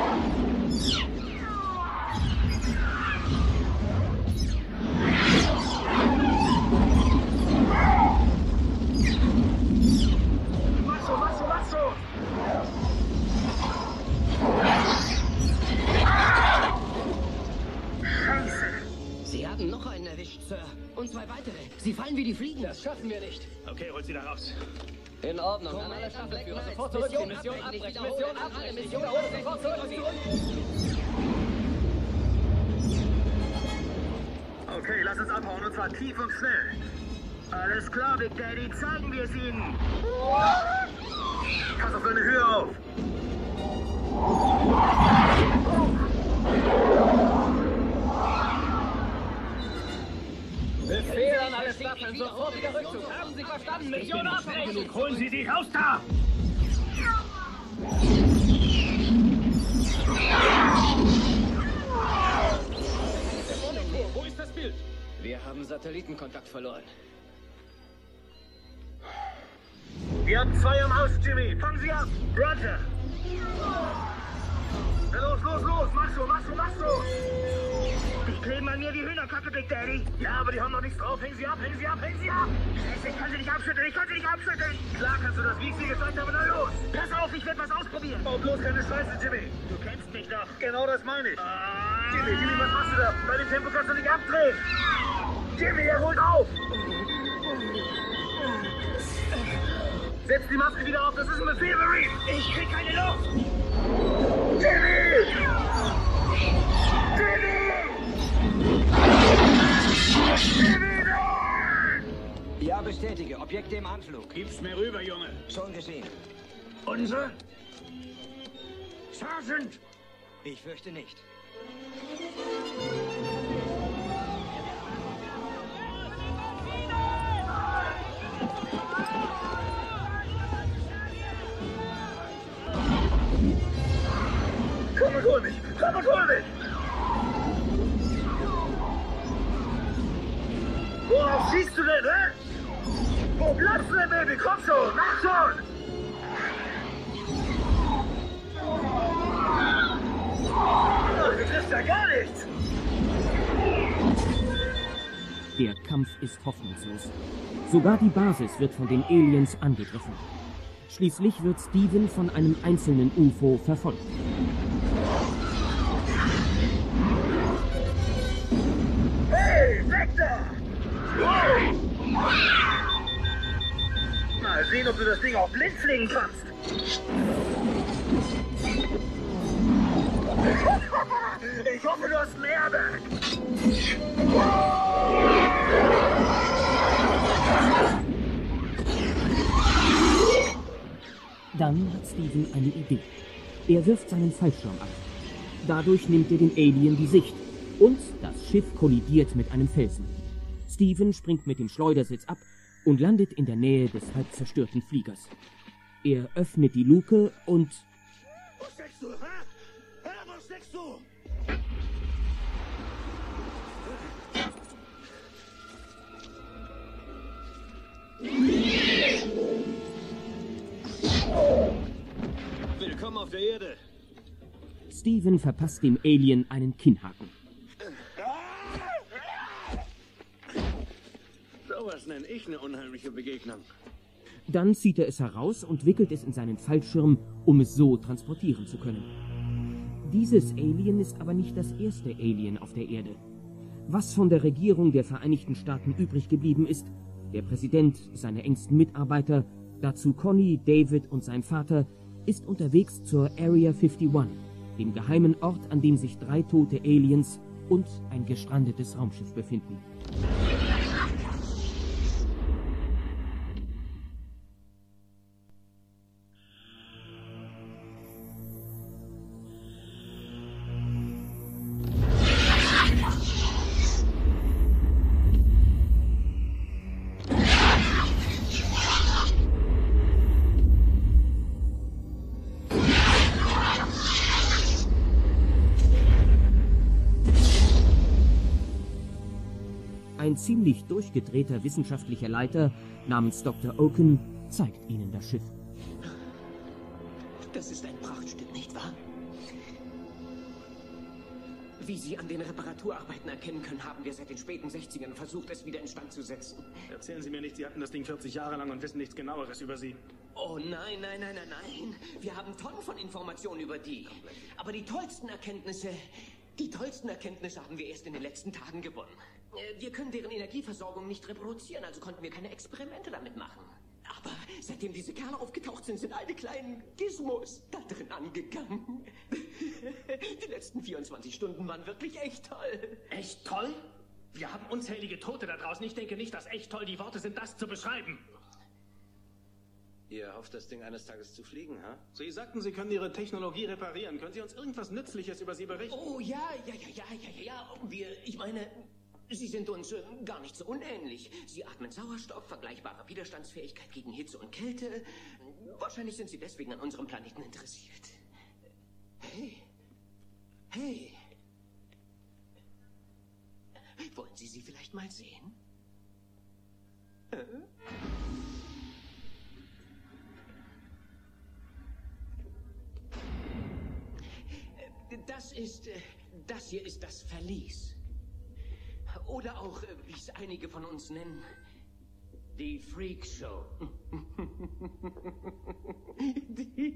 U: Masso, Masso, Masso! Scheiße!
V: Sie haben noch einen erwischt, Sir. Und zwei weitere. Sie fallen wie die Fliegen. Das schaffen wir nicht.
U: Okay, holt sie da raus.
V: In Ordnung. An alle Staffelführer. Sofort zurückziehen. Mission abbrechen. Mission abbrechen. Mission sofort zurückziehen.
U: Okay, lass uns abhauen und zwar tief und schnell. Alles klar, Big Daddy. Zeigen wir es ihnen. Pass auf deine Höhe auf.
V: Befehl an alle Staffeln. Sofortiger Rückzug. Haben Sie verstanden? Mission abbrechen.
U: Holen Sie sie raus da!
V: Wo ist das Bild? Wir haben Satellitenkontakt verloren.
U: Wir haben zwei am Haus, Jimmy. Fangen Sie ab. Roger. Na los, los, los. Mach so, mach so, mach so. Die kleben an mir wie Hühnerkacke, Big Daddy. Ja, aber die haben noch nichts drauf. Hängen Sie ab, hängen Sie ab, hängen Sie ab. Scheiße, ich kann Sie nicht abschütteln, ich kann Sie nicht abschütteln. Klar kannst du das, wie ich dir gesagt habe. Na los. Pass auf, ich werde was ausprobieren. Oh, bloß keine Scheiße, Jimmy. Du kennst mich doch. Genau das meine ich. Ah. Jimmy, Jimmy, was machst du da? Bei dem Tempo kannst du nicht abdrehen. Jimmy, er holt auf. Setz die Maske wieder auf, das ist ein Befehl, Marine. Ich krieg keine Luft. Jimmy! Jimmy!
V: Ja, bestätige. Objekte im Anflug.
U: Gib's mir rüber, Junge.
V: Schon geschehen.
U: Unser? Sergeant!
V: Ich fürchte nicht.
U: Komm und hol mich! Komm und hol mich! Worauf schießt du denn, hä? Wo bleibst du denn, Baby? Komm schon! Mach schon! Ach, du triffst ja gar nichts!
A: Der Kampf ist hoffnungslos. Sogar die Basis wird von den Aliens angegriffen. Schließlich wird Steven von einem einzelnen U F O verfolgt.
U: Hey, weg da! Wow. Mal sehen, ob du das Ding auch blind fliegen kannst. Ich hoffe, du hast ein Airbag.
A: Dann hat Steven eine Idee. Er wirft seinen Fallschirm ab. Dadurch nimmt er den Alien die Sicht und das Schiff kollidiert mit einem Felsen. Steven springt mit dem Schleudersitz ab und landet in der Nähe des halb zerstörten Fliegers. Er öffnet die Luke und...
U: Wo steckst du, hä? Hä, wo steckst du?
C: Willkommen auf der Erde.
A: Steven verpasst dem Alien einen Kinnhaken.
B: Sowas nenne ich eine unheimliche Begegnung.
A: Dann zieht er es heraus und wickelt es in seinen Fallschirm, um es so transportieren zu können. Dieses Alien ist aber nicht das erste Alien auf der Erde. Was von der Regierung der Vereinigten Staaten übrig geblieben ist, der Präsident, seine engsten Mitarbeiter, dazu Connie, David und sein Vater, ist unterwegs zur Area einundfünfzig, dem geheimen Ort, an dem sich drei tote Aliens und ein gestrandetes Raumschiff befinden. Ein ziemlich durchgedrehter wissenschaftlicher Leiter namens Doktor Oaken zeigt ihnen das Schiff.
L: Das ist ein Prachtstück, nicht wahr? Wie Sie an den Reparaturarbeiten erkennen können, haben wir seit den späten sechzigern versucht, es wieder instand zu setzen.
B: Erzählen Sie mir nicht, Sie hatten das Ding vierzig Jahre lang und wissen nichts Genaueres über Sie.
L: Oh nein, nein, nein, nein, nein. Wir haben Tonnen von Informationen über die. Aber die tollsten Erkenntnisse, die tollsten Erkenntnisse haben wir erst in den letzten Tagen gewonnen. Wir können deren Energieversorgung nicht reproduzieren, also konnten wir keine Experimente damit machen. Aber seitdem diese Kerle aufgetaucht sind, sind all die kleinen Gizmos da drin angegangen. Die letzten vierundzwanzig Stunden waren wirklich echt toll.
B: Echt toll? Wir haben unzählige Tote da draußen. Ich denke nicht, dass echt toll die Worte sind, das zu beschreiben.
J: Ihr hofft, das Ding eines Tages zu fliegen, ha?
B: Sie sagten, Sie können Ihre Technologie reparieren. Können Sie uns irgendwas Nützliches über sie berichten?
L: Oh ja, ja, ja, ja, ja, ja, ja. Wir, ich meine... Sie sind uns äh, gar nicht so unähnlich. Sie atmen Sauerstoff, vergleichbare Widerstandsfähigkeit gegen Hitze und Kälte. Wahrscheinlich sind Sie deswegen an unserem Planeten interessiert. Hey. Hey. Wollen Sie sie vielleicht mal sehen? Äh? Das ist... Äh, das hier ist das Verlies. Oder auch, wie es einige von uns nennen, die Freak Show. die...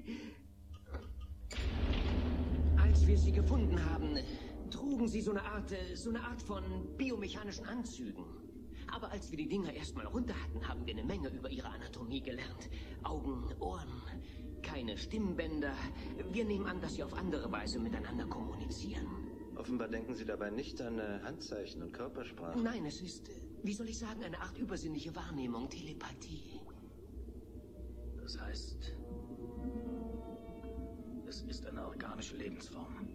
L: Als wir sie gefunden haben, trugen sie so eine Art, so eine Art von biomechanischen Anzügen. Aber als wir die Dinger erstmal runter hatten, haben wir eine Menge über ihre Anatomie gelernt. Augen, Ohren, keine Stimmbänder. Wir nehmen an, dass sie auf andere Weise miteinander kommunizieren.
J: Offenbar denken Sie dabei nicht an äh, Handzeichen und Körpersprache.
L: Nein, es ist, wie soll ich sagen, eine Art übersinnliche Wahrnehmung, Telepathie.
B: Das heißt, es ist eine organische Lebensform.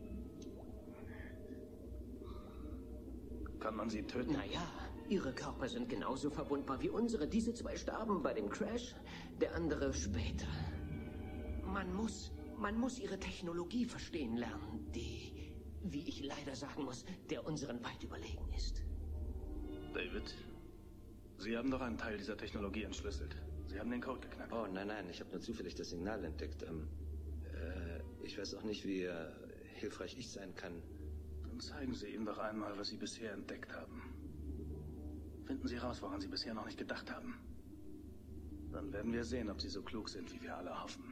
B: Kann man sie töten?
L: Naja, ihre Körper sind genauso verwundbar wie unsere. Diese zwei starben bei dem Crash, der andere später. Man muss, man muss ihre Technologie verstehen lernen, die... wie ich leider sagen muss, der unseren weit überlegen ist.
B: David, Sie haben doch einen Teil dieser Technologie entschlüsselt. Sie haben den Code geknackt.
J: Oh, nein, nein, ich habe nur zufällig das Signal entdeckt. Ähm, äh, ich weiß auch nicht, wie äh, hilfreich ich sein kann.
B: Dann zeigen Sie ihm doch einmal, was Sie bisher entdeckt haben. Finden Sie raus, woran Sie bisher noch nicht gedacht haben. Dann werden wir sehen, ob Sie so klug sind, wie wir alle hoffen.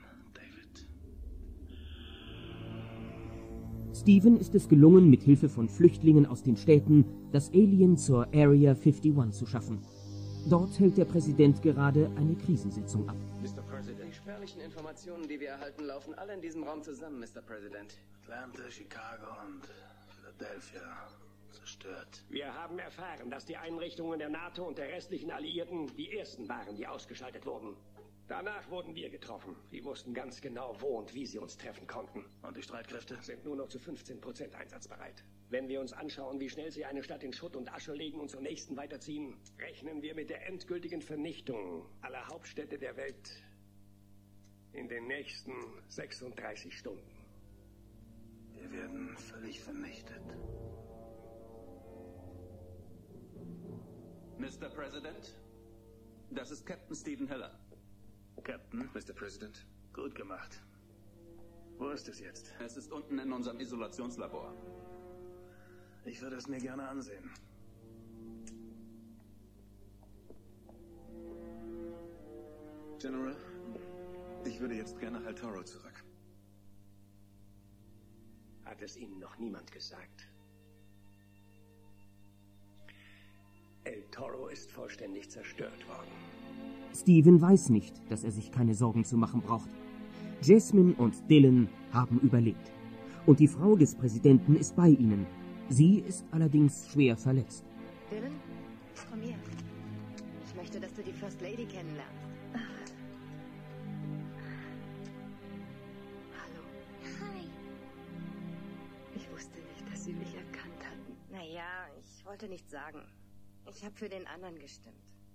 A: Steven ist es gelungen, mit Hilfe von Flüchtlingen aus den Städten das Alien zur Area einundfünfzig zu schaffen. Dort hält der Präsident gerade eine Krisensitzung ab.
V: Mister President, die spärlichen Informationen, die wir erhalten, laufen alle in diesem Raum zusammen, Mister President.
B: Atlanta, Chicago und Philadelphia zerstört.
G: Wir haben erfahren, dass die Einrichtungen der NATO und der restlichen Alliierten die ersten waren, die ausgeschaltet wurden. Danach wurden wir getroffen. Die wussten ganz genau, wo und wie sie uns treffen konnten.
B: Und die Streitkräfte?
G: Sind nur noch zu fünfzehn Prozent einsatzbereit. Wenn wir uns anschauen, wie schnell sie eine Stadt in Schutt und Asche legen und zur nächsten weiterziehen, rechnen wir mit der endgültigen Vernichtung aller Hauptstädte der Welt in den nächsten sechsunddreißig Stunden.
B: Wir werden völlig vernichtet.
N: Mister President, das ist Captain Steven Heller.
B: Captain?
N: Mister President.
B: Gut gemacht. Wo ist es jetzt?
E: Es ist unten in unserem Isolationslabor.
B: Ich würde es mir gerne ansehen.
M: General, ich würde jetzt gerne Hal Toro zurück.
G: Hat es Ihnen noch niemand gesagt? El Toro ist vollständig zerstört worden.
A: Steven weiß nicht, dass er sich keine Sorgen zu machen braucht. Jasmine und Dylan haben überlebt. Und die Frau des Präsidenten ist bei ihnen. Sie ist allerdings schwer verletzt.
K: Dylan, komm her. Ich möchte, dass du die First Lady kennenlernst. Hallo.
P: Hi.
K: Ich wusste nicht, dass sie mich erkannt hatten. Naja, ich wollte nichts sagen. Ich habe für den anderen gestimmt.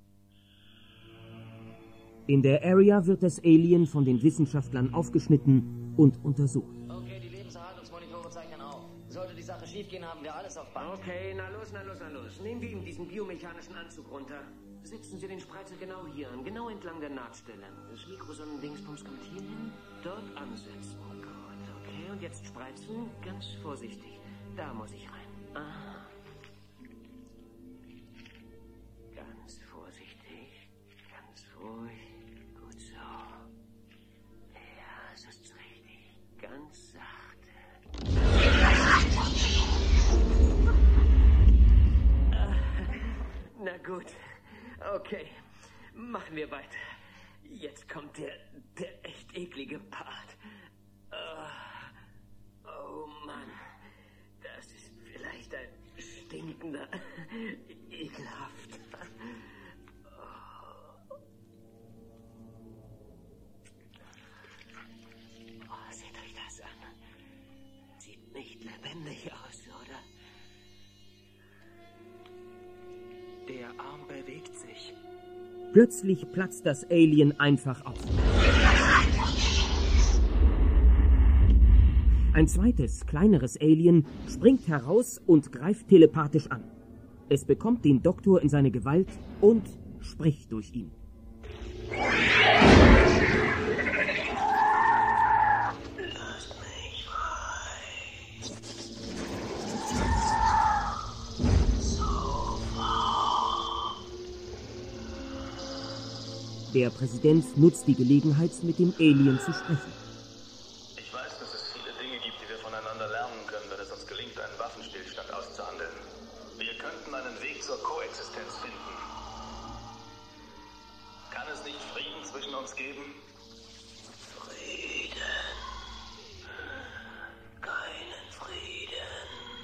A: In der Area wird das Alien von den Wissenschaftlern aufgeschnitten und untersucht.
V: Okay, die Lebenserhaltungsmonitore zeichnen auf. Sollte die Sache schiefgehen, haben wir alles auf Band.
L: Okay, na los, na los, na los. Nehmen wir ihm diesen biomechanischen Anzug runter. Setzen Sie den Spreizer genau hier an, genau entlang der Nahtstelle. Das Mikrosonnendingsbums kommt hier hin, dort ansetzen. Oh Gott, okay, und jetzt spreizen, ganz vorsichtig. Da muss ich rein. Aha. Ganz vorsichtig, ganz ruhig. Gut so. Ja, es ist richtig. Ganz sachte. Na gut. Okay. Machen wir weiter. Jetzt kommt der, der echt eklige Part. Oh, oh Mann. Das ist vielleicht ein stinkender, ekelhaft. Oh, seht euch das an. Sieht nicht lebendig aus, oder? Der Arm bewegt sich.
A: Plötzlich platzt das Alien einfach auf. Ein zweites, kleineres Alien springt heraus und greift telepathisch an. Es bekommt den Doktor in seine Gewalt und spricht durch ihn.
L: Lasst mich frei. Sofort.
A: Der Präsident nutzt die Gelegenheit, mit dem Alien zu sprechen.
B: Ich weiß, dass es viele Dinge gibt, die wir voneinander lernen können, wenn es uns gelingt, einen Waffenstillstand auszuhandeln. Wir könnten einen Weg zur Koexistenz finden. Kann es nicht Frieden zwischen uns geben?
L: Frieden. Keinen Frieden.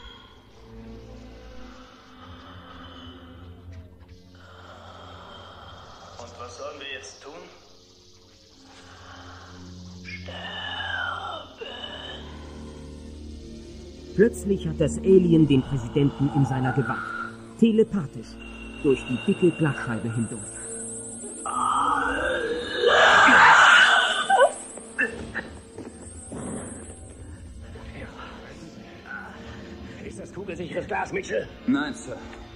B: Und was sollen wir jetzt tun?
A: Plötzlich hat das Alien den Präsidenten in seiner Gewalt. Telepathisch. Durch die dicke Glasscheibe hindurch.
G: Ist das kugelsicheres Glas, Mitchell?
E: Nein, Sir.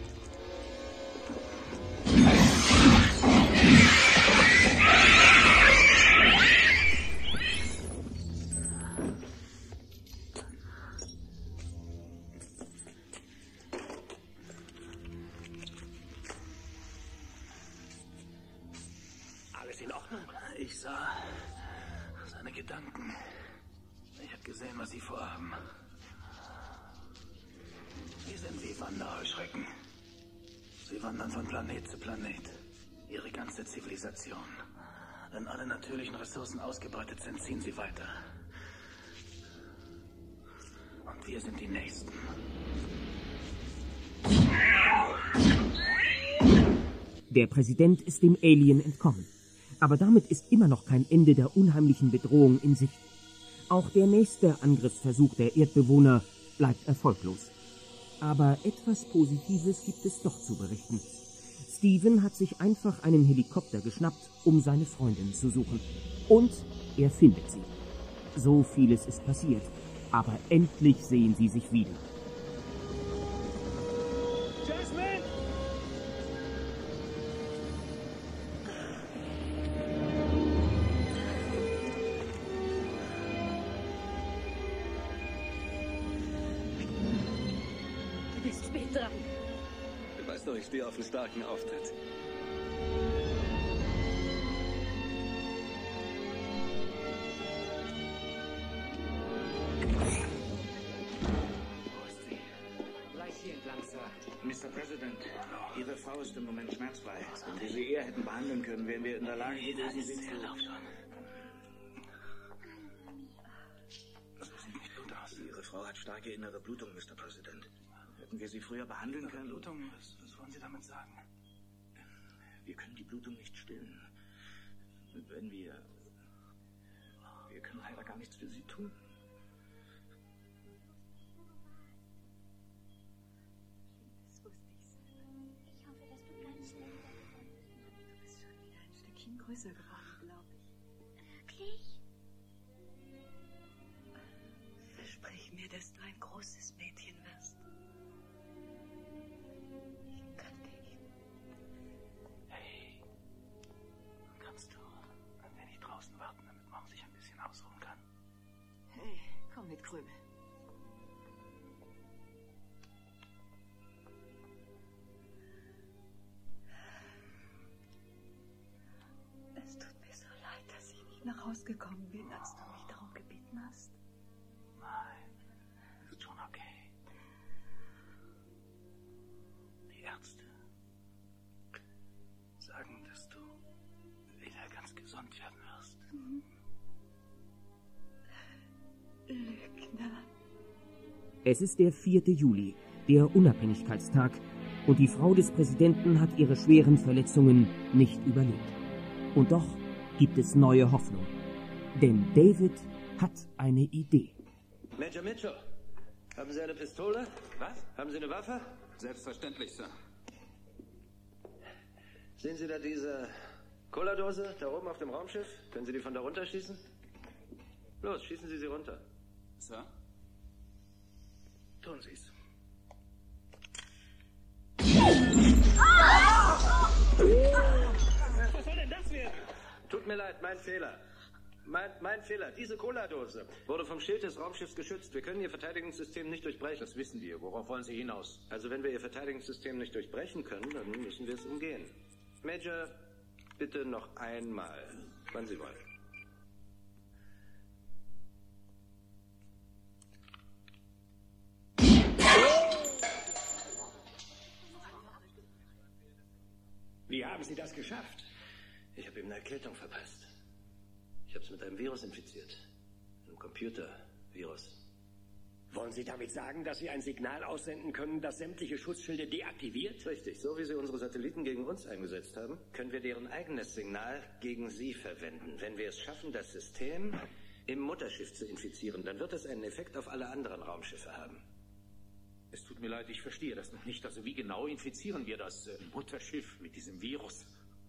G: Alles in Ordnung?
B: Ich sah seine Gedanken. Ich habe gesehen, was sie vorhaben. Sie sind wie Wanderheuschrecken. Sie wandern von Planet zu Planet. Ihre ganze Zivilisation. Wenn alle natürlichen Ressourcen ausgebeutet sind, ziehen sie weiter. Und wir sind die Nächsten.
A: Der Präsident ist dem Alien entkommen. Aber damit ist immer noch kein Ende der unheimlichen Bedrohung in Sicht. Auch der nächste Angriffsversuch der Erdbewohner bleibt erfolglos. Aber etwas Positives gibt es doch zu berichten. Steven hat sich einfach einen Helikopter geschnappt, um seine Freundin zu suchen. Und er findet sie. So vieles ist passiert, aber endlich sehen sie sich wieder.
U: Jasmine!
P: spät dran.
S: Du weißt doch, ich stehe auf einen starken Auftritt.
C: Mister President, Ihre Frau ist im Moment schmerzfrei. Wenn wir sie eher hätten behandeln können, wären wir in der Lage gewesen, sie zu... Das sieht nicht gut aus. Ihre Frau hat starke innere Blutung, Mister President. Hätten wir sie früher behandeln können? Blutung? Was, was wollen Sie damit sagen? Wir können die Blutung nicht stillen. Wenn wir... Wir können leider gar nichts für sie tun.
F: Größer geworden, glaube ich.
P: Wirklich?
F: Versprich mir, dass du ein großes Mädchen wirst. Ich kann dich.
C: Hey, kannst du ein wenig draußen warten, damit Mom sich ein bisschen ausruhen kann?
F: Hey, komm mit, Krümel. Nach Hause gekommen bin, als du mich darum gebeten hast.
C: Nein, ist schon okay. Die Ärzte sagen, dass du wieder ganz gesund werden wirst.
F: Mhm. Lügner.
A: Es ist der vierte Juli, der Unabhängigkeitstag, und die Frau des Präsidenten hat ihre schweren Verletzungen nicht überlebt. Und doch gibt es neue Hoffnung. Denn David hat eine Idee.
J: Major Mitchell, haben Sie eine Pistole?
C: Was?
J: Haben Sie eine Waffe?
E: Selbstverständlich, Sir.
J: Sehen Sie da diese Cola-Dose da oben auf dem Raumschiff? Können Sie die von da runterschießen? Los, schießen Sie sie runter.
E: Sir?
C: Tun Sie es.
J: Was soll denn das werden? Tut mir leid, mein Fehler. Mein, mein Fehler. Diese Cola-Dose wurde vom Schild des Raumschiffs geschützt. Wir können Ihr Verteidigungssystem nicht durchbrechen.
C: Das wissen wir. Worauf wollen Sie hinaus?
J: Also wenn wir Ihr Verteidigungssystem nicht durchbrechen können, dann müssen wir es umgehen. Major, bitte noch einmal, wann Sie wollen.
G: Wie haben Sie das geschafft?
J: Ich habe ihm eine Erkältung verpasst. Ich habe es mit einem Virus infiziert. Einem Computervirus.
G: Wollen Sie damit sagen, dass Sie ein Signal aussenden können, das sämtliche Schutzschilde deaktiviert?
J: Richtig. So wie Sie unsere Satelliten gegen uns eingesetzt haben, können wir deren eigenes Signal gegen Sie verwenden. Wenn wir es schaffen, das System im Mutterschiff zu infizieren, dann wird es einen Effekt auf alle anderen Raumschiffe haben.
C: Es tut mir leid, ich verstehe das noch nicht. Also wie genau infizieren wir das äh, Mutterschiff mit diesem Virus?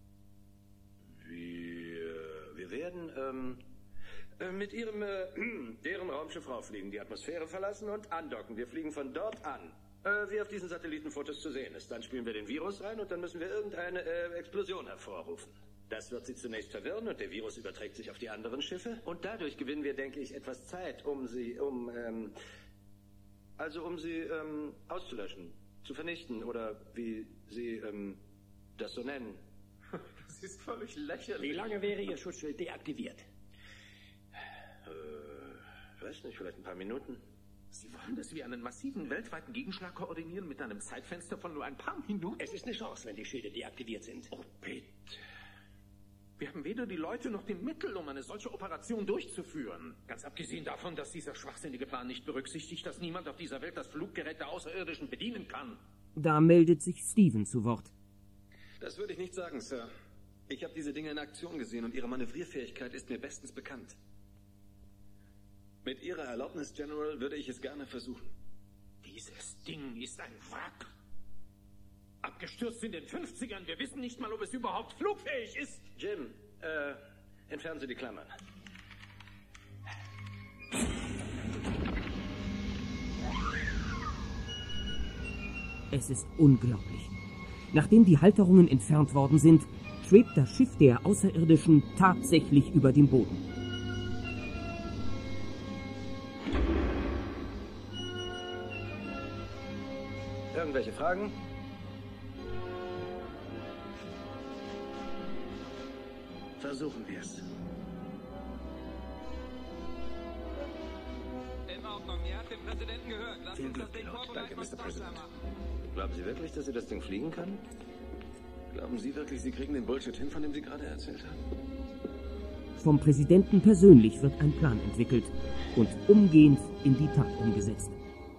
J: Wir, wir werden ähm, äh, mit Ihrem, äh, deren Raumschiff rauffliegen, die Atmosphäre verlassen und andocken. Wir fliegen von dort an, äh, wie auf diesen Satellitenfotos zu sehen ist. Dann spielen wir den Virus rein und dann müssen wir irgendeine äh, Explosion hervorrufen. Das wird sie zunächst verwirren und der Virus überträgt sich auf die anderen Schiffe. Und dadurch gewinnen wir, denke ich, etwas Zeit, um sie, um, ähm, also um sie ähm, auszulöschen, zu vernichten oder wie Sie ähm, das so nennen.
C: Das ist völlig lächerlich.
G: Wie lange wäre Ihr Schutzschild deaktiviert?
J: Äh, weiß nicht, vielleicht ein paar Minuten.
C: Sie wollen, dass wir einen massiven weltweiten Gegenschlag koordinieren mit einem Zeitfenster von nur ein paar Minuten?
G: Es ist eine Chance, wenn die Schilde deaktiviert sind.
C: Oh, bitte. Wir haben weder die Leute noch die Mittel, um eine solche Operation durchzuführen. Ganz abgesehen davon, dass dieser schwachsinnige Plan nicht berücksichtigt, dass niemand auf dieser Welt das Fluggerät der Außerirdischen bedienen kann.
A: Da meldet sich Steven zu Wort.
S: Das würde ich nicht sagen, Sir. Ich habe diese Dinge in Aktion gesehen und Ihre Manövrierfähigkeit ist mir bestens bekannt. Mit Ihrer Erlaubnis, General, würde ich es gerne versuchen.
C: Dieses Ding ist ein Wrack. Abgestürzt in den fünfzigern. Wir wissen nicht mal, ob es überhaupt flugfähig ist.
J: Jim, äh, entfernen Sie die Klammern.
A: Es ist unglaublich. Nachdem die Halterungen entfernt worden sind, schwebt das Schiff der Außerirdischen tatsächlich über dem Boden.
J: Irgendwelche Fragen?
B: Versuchen wir es.
E: In Ordnung, ihr habt den Präsidenten gehört. Lasst
B: Viel
E: uns
B: Glück,
E: das Ding
B: Pilot.
E: vorbereiten
J: Danke,
E: und
J: Mister President.
E: startklar machen.
J: Glauben Sie wirklich, dass Sie das Ding fliegen kann?
S: Glauben Sie wirklich, Sie kriegen den Bullshit hin, von dem Sie gerade erzählt haben?
A: Vom Präsidenten persönlich wird ein Plan entwickelt und umgehend in die Tat umgesetzt.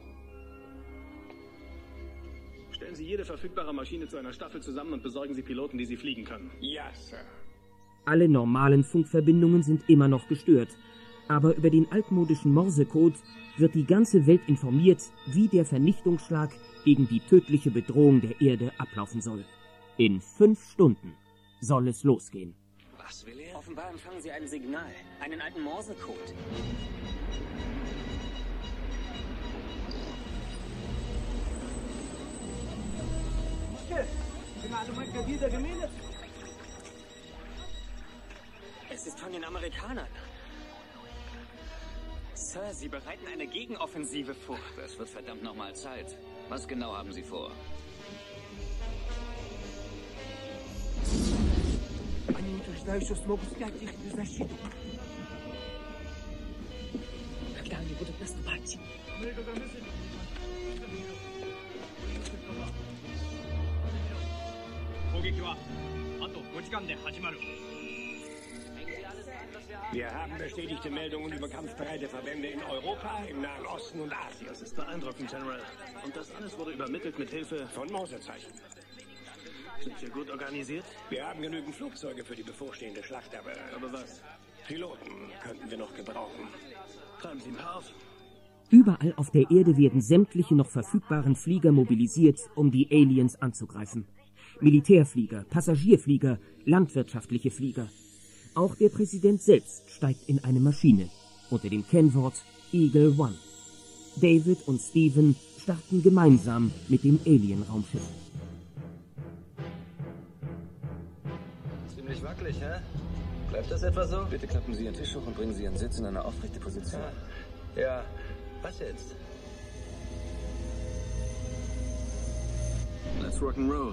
B: Stellen Sie jede verfügbare Maschine zu einer Staffel zusammen und besorgen Sie Piloten, die sie fliegen können.
G: Ja, Sir.
A: Alle normalen Funkverbindungen sind immer noch gestört, aber über den altmodischen Morsecode wird die ganze Welt informiert, wie der Vernichtungsschlag gegen die tödliche Bedrohung der Erde ablaufen soll. In fünf Stunden soll es losgehen.
O: Was will er? Offenbar empfangen sie ein Signal, einen alten Morsecode. Es ist von den Amerikanern. Sir, sie bereiten eine Gegenoffensive vor.
Q: Das wird verdammt nochmal Zeit. Was genau haben Sie vor?
U: Они утверждают, что смогут снять их защиту.
O: Когда они будут наступать?
G: Wir haben bestätigte Meldungen über kampfbereite Verbände in Europa, im Nahen Osten und Asien.
B: Das ist beeindruckend, General. Und das alles wurde übermittelt mit Hilfe
G: von Morsezeichen.
B: Sind wir gut organisiert?
G: Wir haben genügend Flugzeuge für die bevorstehende Schlacht, aber...
B: Aber was?
G: Piloten könnten wir noch gebrauchen.
B: Treiben Sie ein paar auf.
A: Überall auf der Erde werden sämtliche noch verfügbaren Flieger mobilisiert, um die Aliens anzugreifen. Militärflieger, Passagierflieger, landwirtschaftliche Flieger. Auch der Präsident selbst steigt in eine Maschine unter dem Kennwort Eagle One. David und Stephen starten gemeinsam mit dem Alien-Raumschiff.
J: Ziemlich wackelig, hä? Bleibt das etwa so?
S: Bitte klappen Sie Ihren Tisch hoch und bringen Sie Ihren Sitz in eine aufrechte Position.
J: Ja. Ja. Was jetzt?
S: Let's rock'n'roll.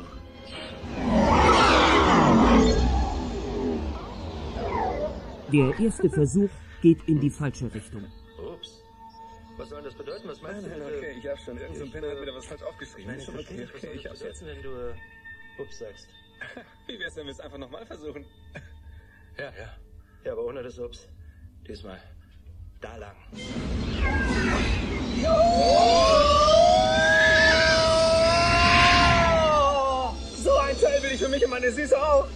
A: Der erste Versuch geht in die falsche Richtung.
J: Ups. Was soll das bedeuten? Was meinst
S: Nein,
J: du?
S: nein, okay, ich hab schon. Irgend so ein Penner hat wieder was falsch aufgeschrieben.
J: Nein,
S: Ist schon okay, okay, ich hab's jetzt.
J: wenn du äh, Ups sagst.
S: Wie wär's, wenn wir es einfach nochmal versuchen?
J: Ja, ja. Ja, aber ohne das Ups. Diesmal da lang.
G: So ein Teil will ich für mich und meine Süße auch.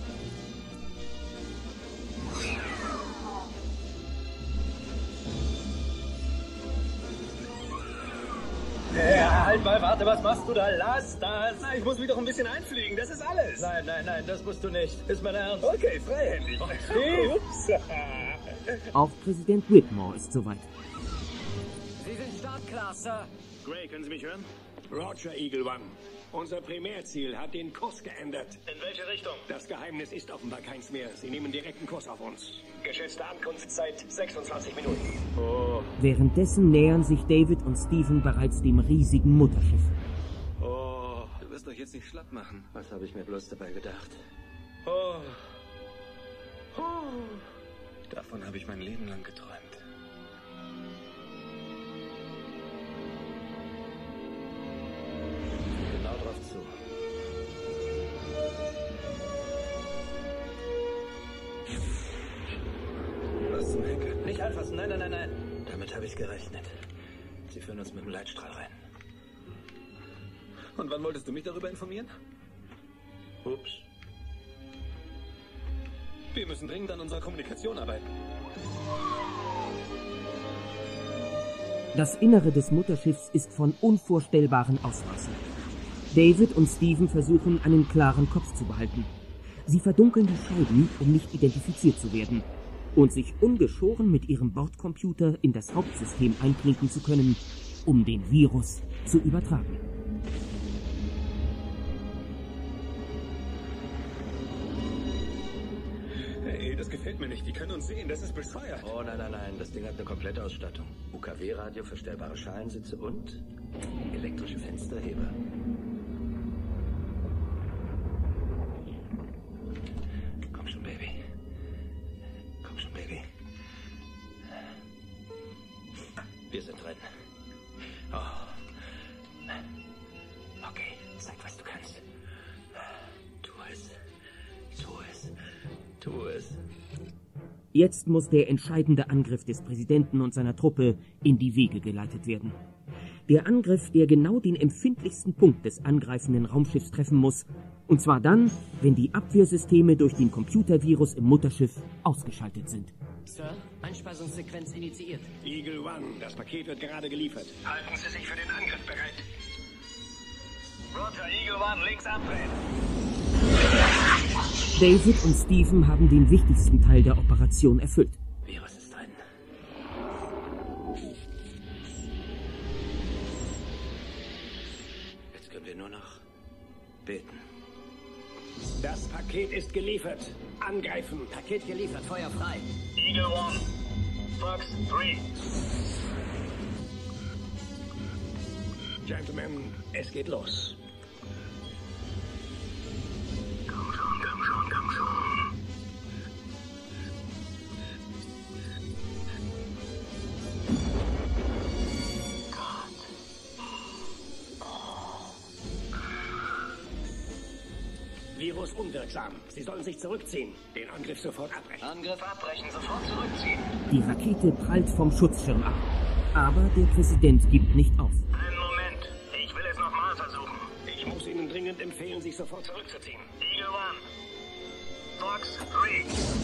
J: Ja, halt mal, warte, was machst du da? Lass das.
G: Na, ich muss mich doch ein bisschen einfliegen, das ist alles.
J: Nein, nein, nein, das musst du nicht. Ist mein Ernst.
G: Okay, freihändig.
J: Ups.
A: Auch Präsident Whitmore ist soweit.
O: Sie sind startklar, Sir.
B: Gray, können Sie mich hören?
G: Roger, Eagle One. Unser Primärziel hat den Kurs geändert.
B: In welche Richtung?
G: Das Geheimnis ist offenbar keins mehr. Sie nehmen direkten Kurs auf uns. Geschätzte Ankunftszeit sechsundzwanzig Minuten.
J: Oh.
A: Währenddessen nähern sich David und Stephen bereits dem riesigen Mutterschiff.
J: Oh.
S: Du wirst doch jetzt nicht schlapp machen.
J: Was habe ich mir bloß dabei gedacht? Oh.
S: Oh. Davon habe ich mein Leben lang geträumt.
J: Genau drauf zu.
S: Was zum Henker?
J: Nicht anfassen, nein, nein, nein, nein. Damit habe ich gerechnet. Sie führen uns mit dem Leitstrahl rein.
S: Und wann wolltest du mich darüber informieren?
J: Ups.
S: Wir müssen dringend an unserer Kommunikation arbeiten.
A: Das Innere des Mutterschiffs ist von unvorstellbaren Ausmaßen. David und Stephen versuchen, einen klaren Kopf zu behalten. Sie verdunkeln die Scheiben, um nicht identifiziert zu werden und sich ungeschoren mit ihrem Bordcomputer in das Hauptsystem einklinken zu können, um den Virus zu übertragen.
S: Hey, das gefällt mir nicht. Die können uns sehen. Das ist bescheuert.
J: Oh, nein, nein, nein. Das Ding hat eine komplette Ausstattung. U K W-Radio, verstellbare Schalensitze und elektrische Fensterheber.
H: Wir sind drin. Oh. Okay, zeig, was du kannst. Tu es. Tu es. Tu es.
A: Jetzt muss der entscheidende Angriff des Präsidenten und seiner Truppe in die Wege geleitet werden. Der Angriff, der genau den empfindlichsten Punkt des angreifenden Raumschiffs treffen muss. Und zwar dann, wenn die Abwehrsysteme durch den Computervirus im Mutterschiff ausgeschaltet sind.
V: Sir, Einspeisungssequenz initiiert.
G: Eagle One, das Paket wird gerade geliefert.
U: Halten Sie sich für den Angriff bereit. Roger, Eagle One, links abdrehen.
A: David und Stephen haben den wichtigsten Teil der Operation erfüllt.
H: Virus ist drin. Jetzt können wir nur noch beten.
G: Das Paket ist geliefert. Angreifen.
V: Paket geliefert, Feuer frei.
U: Eagle One, Fox drei.
G: Gentlemen, es geht los.
U: Komm schon, komm schon, komm schon.
G: Virus unwirksam. Sie sollen sich zurückziehen. Den Angriff sofort abbrechen.
U: Angriff abbrechen, sofort zurückziehen.
A: Die Rakete prallt vom Schutzschirm ab. Aber der Präsident gibt nicht auf.
U: Einen Moment. Ich will es nochmal versuchen.
G: Ich muss Ihnen dringend empfehlen, sich sofort zurückzuziehen.
U: Eagle One. Fox drei.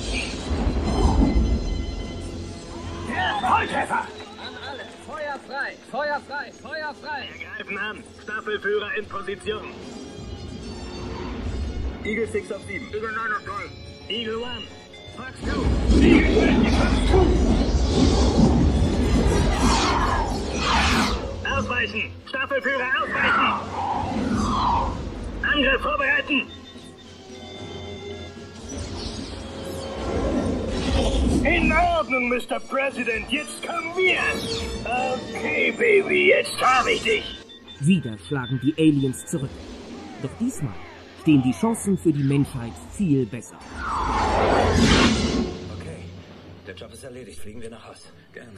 G: Volltreffer!
V: An alle. Feuer frei. Feuer frei. Feuer frei.
U: Wir greifen an. Staffelführer in Position. Eagle sechs auf sieben. Eagle neun auf drei. Eagle One. Fox zwei. Eagle Fox zwei. Ausweichen. Staffelführer ausweichen. Angriff vorbereiten. In Ordnung, Mister President. Jetzt kommen wir. Okay, Baby. Jetzt habe ich dich.
A: Wieder schlagen die Aliens zurück. Doch diesmal stehen die Chancen für die Menschheit viel besser.
H: Okay, der Job ist erledigt. Fliegen wir nach Haus. Gerne.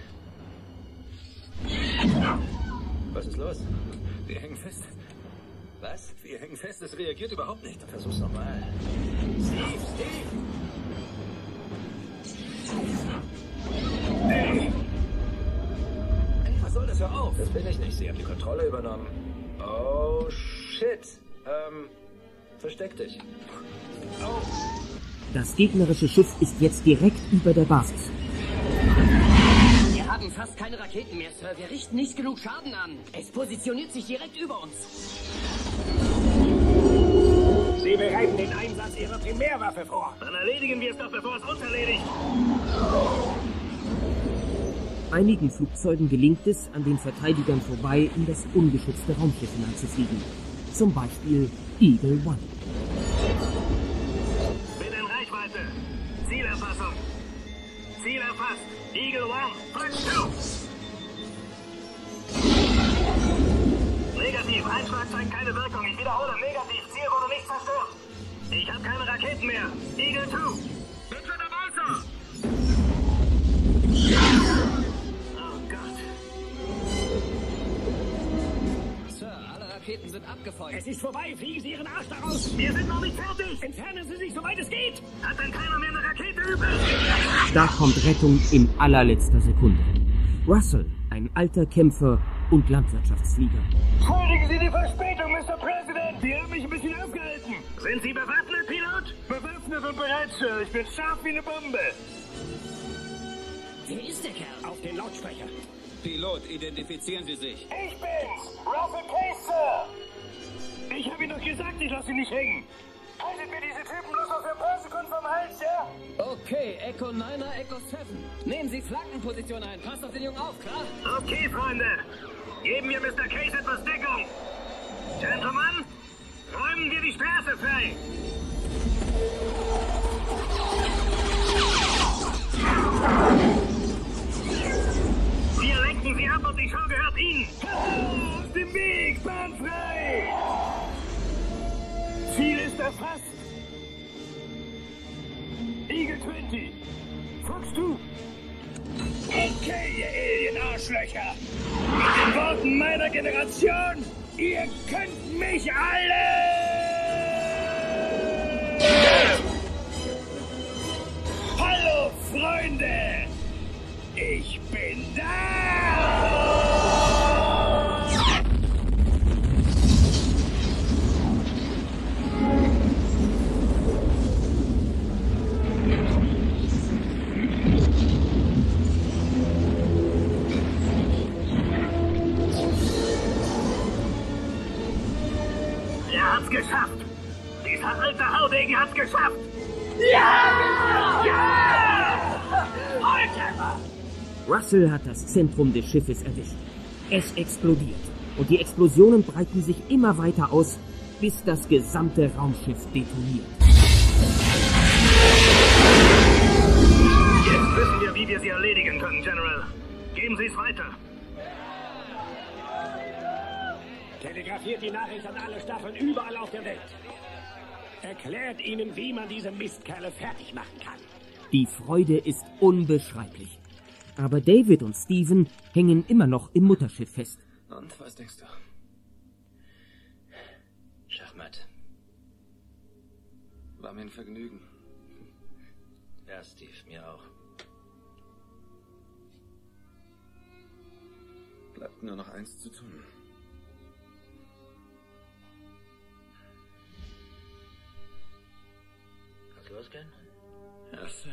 H: Was ist los? Wir hängen fest. Was? Wir hängen fest? Es reagiert überhaupt nicht. Versuch's nochmal. Steve, Steve! Hey! Hey, was soll das? Hör auf! Das bin ich nicht. Sie haben die Kontrolle übernommen. Oh, shit. Ähm, versteck dich. Oh.
A: Das gegnerische Schiff ist jetzt direkt über der Basis.
V: Wir haben fast keine Raketen mehr, Sir. Wir richten nicht genug Schaden an. Es positioniert sich direkt über uns.
G: Sie bereiten den Einsatz Ihrer Primärwaffe vor.
U: Dann erledigen wir es doch, bevor es uns erledigt.
A: Einigen Flugzeugen gelingt es, an den Verteidigern vorbei in das ungeschützte Raumschiff hineinzufliegen. Zum Beispiel Eagle One.
U: Bin in Reichweite. Zielerfassung. Ziel erfasst. Eagle One, Fox zwei. Negativ, Einschlag zeigt keine Wirkung. Ich wiederhole, negativ. Ziel wurde nicht zerstört. Ich habe keine Raketen mehr. Eagle zwei. Bin schon dabei, Sir. Oh Gott.
V: Sir, alle Raketen sind abgefeuert.
G: Es ist vorbei. Fliegen Sie Ihren Arsch daraus.
U: Wir sind noch nicht fertig.
G: Entfernen Sie sich, soweit es geht.
U: Hat dann keiner mehr eine Rakete übrig?
A: Da kommt Rettung in allerletzter Sekunde. Russell, ein alter Kämpfer und Landwirtschaftsflieger.
U: Entschuldigen Sie die Verspätung, Mister President. Sie haben mich ein bisschen aufgehalten. Sind Sie bewaffnet, Pilot? Bewaffnet und bereit, Sir. Ich bin scharf wie eine Bombe.
V: Wer ist der Kerl?
G: Auf den Lautsprecher.
O: Pilot, identifizieren Sie sich.
U: Ich bin's. Russell Case, Sir. Ich habe Ihnen doch gesagt, ich lasse Sie nicht hängen. Haltet mir diese Typen bloß noch für ein paar Sekunden vom Hals, ja?
V: Okay, Echo Niner, Echo sieben. Nehmen Sie Flankenposition ein. Passt auf den Jungen auf, klar?
U: Okay, Freunde. Geben wir Mister Case etwas Deckung. Gentlemen, räumen wir die Straße frei. Wir lenken sie ab und die Show gehört Ihnen. Auf dem Weg, Bahn frei. Ziel ist erfasst. Eagle zwanzig. Fox zwei. Okay, ihr Alien-Arschlöcher. Mit den Worten meiner Generation, ihr könnt mich alle... Hallo, Freunde! Ich bin da! Er hat's geschafft! Dieser alte Haudegen hat's geschafft! Ja! Ja! Volltreffer!
A: Russell hat das Zentrum des Schiffes erwischt. Es explodiert und die Explosionen breiten sich immer weiter aus, bis das gesamte Raumschiff detoniert.
U: Jetzt wissen wir, wie wir sie erledigen können, General. Geben Sie es weiter.
G: Telegrafiert die Nachricht an alle Staffeln überall auf der Welt. Erklärt ihnen, wie man diese Mistkerle fertig machen kann.
A: Die Freude ist unbeschreiblich. Aber David und Steven hängen immer noch im Mutterschiff fest.
S: Und was denkst du?
H: Schachmatt.
S: War mir ein Vergnügen.
H: Ja, Steve, mir auch.
S: Bleibt nur noch eins zu tun.
H: Kann's losgehen?
S: Ja, Sir.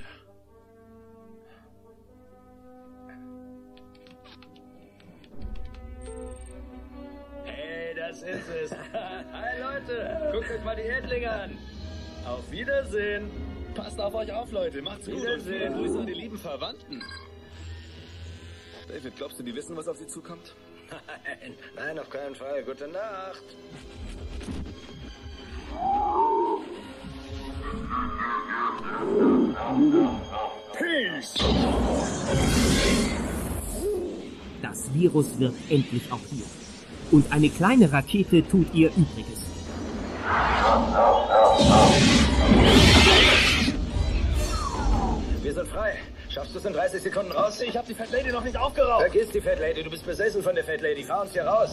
H: Hey, das ist es. Hi, Leute. Guckt euch mal die Erdlinge an. Auf Wiedersehen.
S: Passt auf euch auf, Leute. Macht's gut.
H: Wiedersehen.
S: Und Grüße an die lieben Verwandten. David, glaubst du, die wissen, was auf sie zukommt?
H: Nein, nein, auf keinen Fall. Gute Nacht.
U: Peace!
A: Das Virus wirkt endlich auch hier. Und eine kleine Rakete tut ihr Übriges.
H: Wir sind frei. Schaffst du es in dreißig Sekunden raus?
U: Ich habe die Fat Lady noch nicht aufgeraubt.
H: Vergiss die Fat Lady. Du bist besessen von der Fat Lady. Fahr uns hier raus.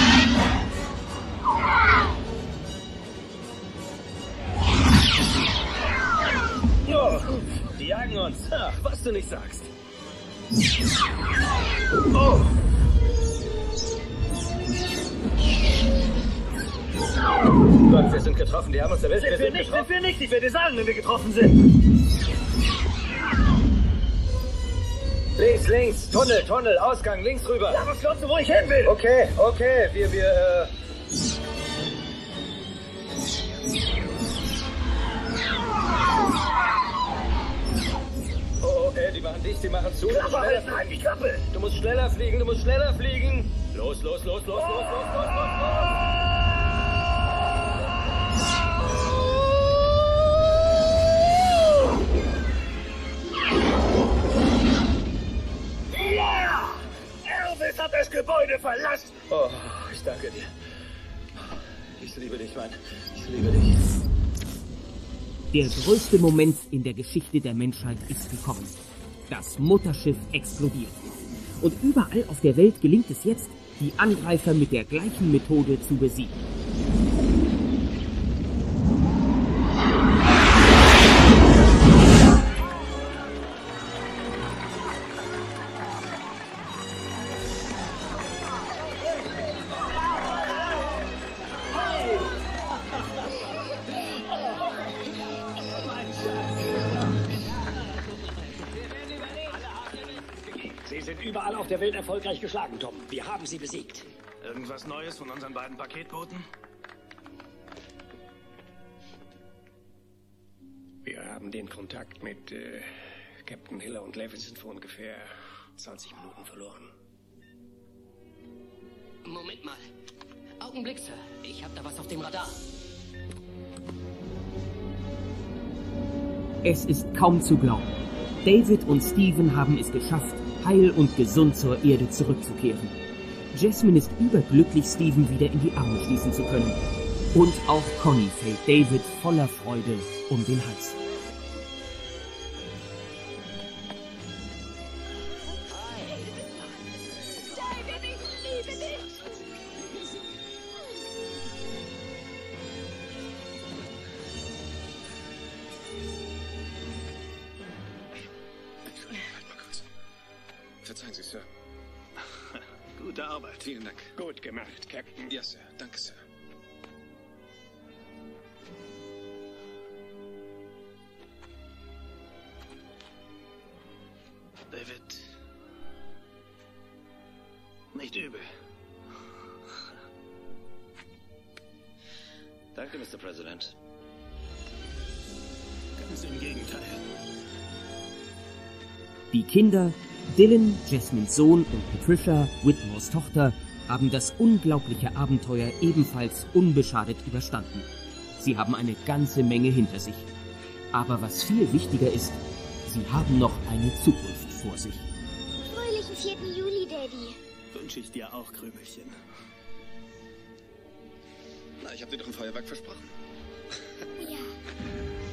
H: Oh, die jagen uns. Ach, was du nicht sagst. Oh. Gott, wir sind getroffen. Die haben uns erwischt.
U: Sind wir,
H: wir sind
U: nicht,
H: getroffen.
U: sind wir nicht. Ich werde sagen, wenn wir getroffen sind.
H: Links, links. Tunnel, Tunnel. Ausgang. Links rüber.
U: Ja, was glaubst du, wo ich hin will?
H: Okay, okay. Wir, wir, äh... Oh, ey, die machen dicht, die machen zu.
U: Klappe halten, halt die Klappe!
H: Du musst schneller fliegen, du musst schneller fliegen. Los, los, los, los, los, los, los, los, los.
U: Ja! Elvis hat das Gebäude verlassen!
H: Oh, ich danke dir. Ich liebe dich, Mann. Ich liebe dich.
A: Der größte Moment in der Geschichte der Menschheit ist gekommen. Das Mutterschiff explodiert. Und überall auf der Welt gelingt es jetzt, die Angreifer mit der gleichen Methode zu besiegen.
G: Sie sind überall auf der Welt erfolgreich geschlagen, Tom. Wir haben sie besiegt.
B: Irgendwas Neues von unseren beiden Paketbooten?
G: Wir haben den Kontakt mit äh, Captain Hiller und Levinson vor ungefähr zwanzig Minuten verloren.
V: Moment mal. Augenblick, Sir. Ich hab da was auf dem Radar.
A: Es ist kaum zu glauben. David und Steven haben es geschafft, heil und gesund zur Erde zurückzukehren. Jasmine ist überglücklich, Steven wieder in die Arme schließen zu können. Und auch Connie fällt David voller Freude um den Hals.
C: Gute Arbeit.
S: Vielen Dank.
G: Gut gemacht, Captain.
S: Ja, Sir. Danke, Sir.
C: David. Nicht übel.
Q: Danke, Mister President.
C: Ganz im Gegenteil.
A: Die Kinder, Dylan, Jasmines Sohn und Patricia, Whitmores Tochter, haben das unglaubliche Abenteuer ebenfalls unbeschadet überstanden. Sie haben eine ganze Menge hinter sich. Aber was viel wichtiger ist, sie haben noch eine Zukunft vor sich.
P: Fröhlichen vierten Juli, Daddy.
C: Wünsche ich dir auch, Krümelchen.
S: Na, ich habe dir doch ein Feuerwerk versprochen.
P: Ja.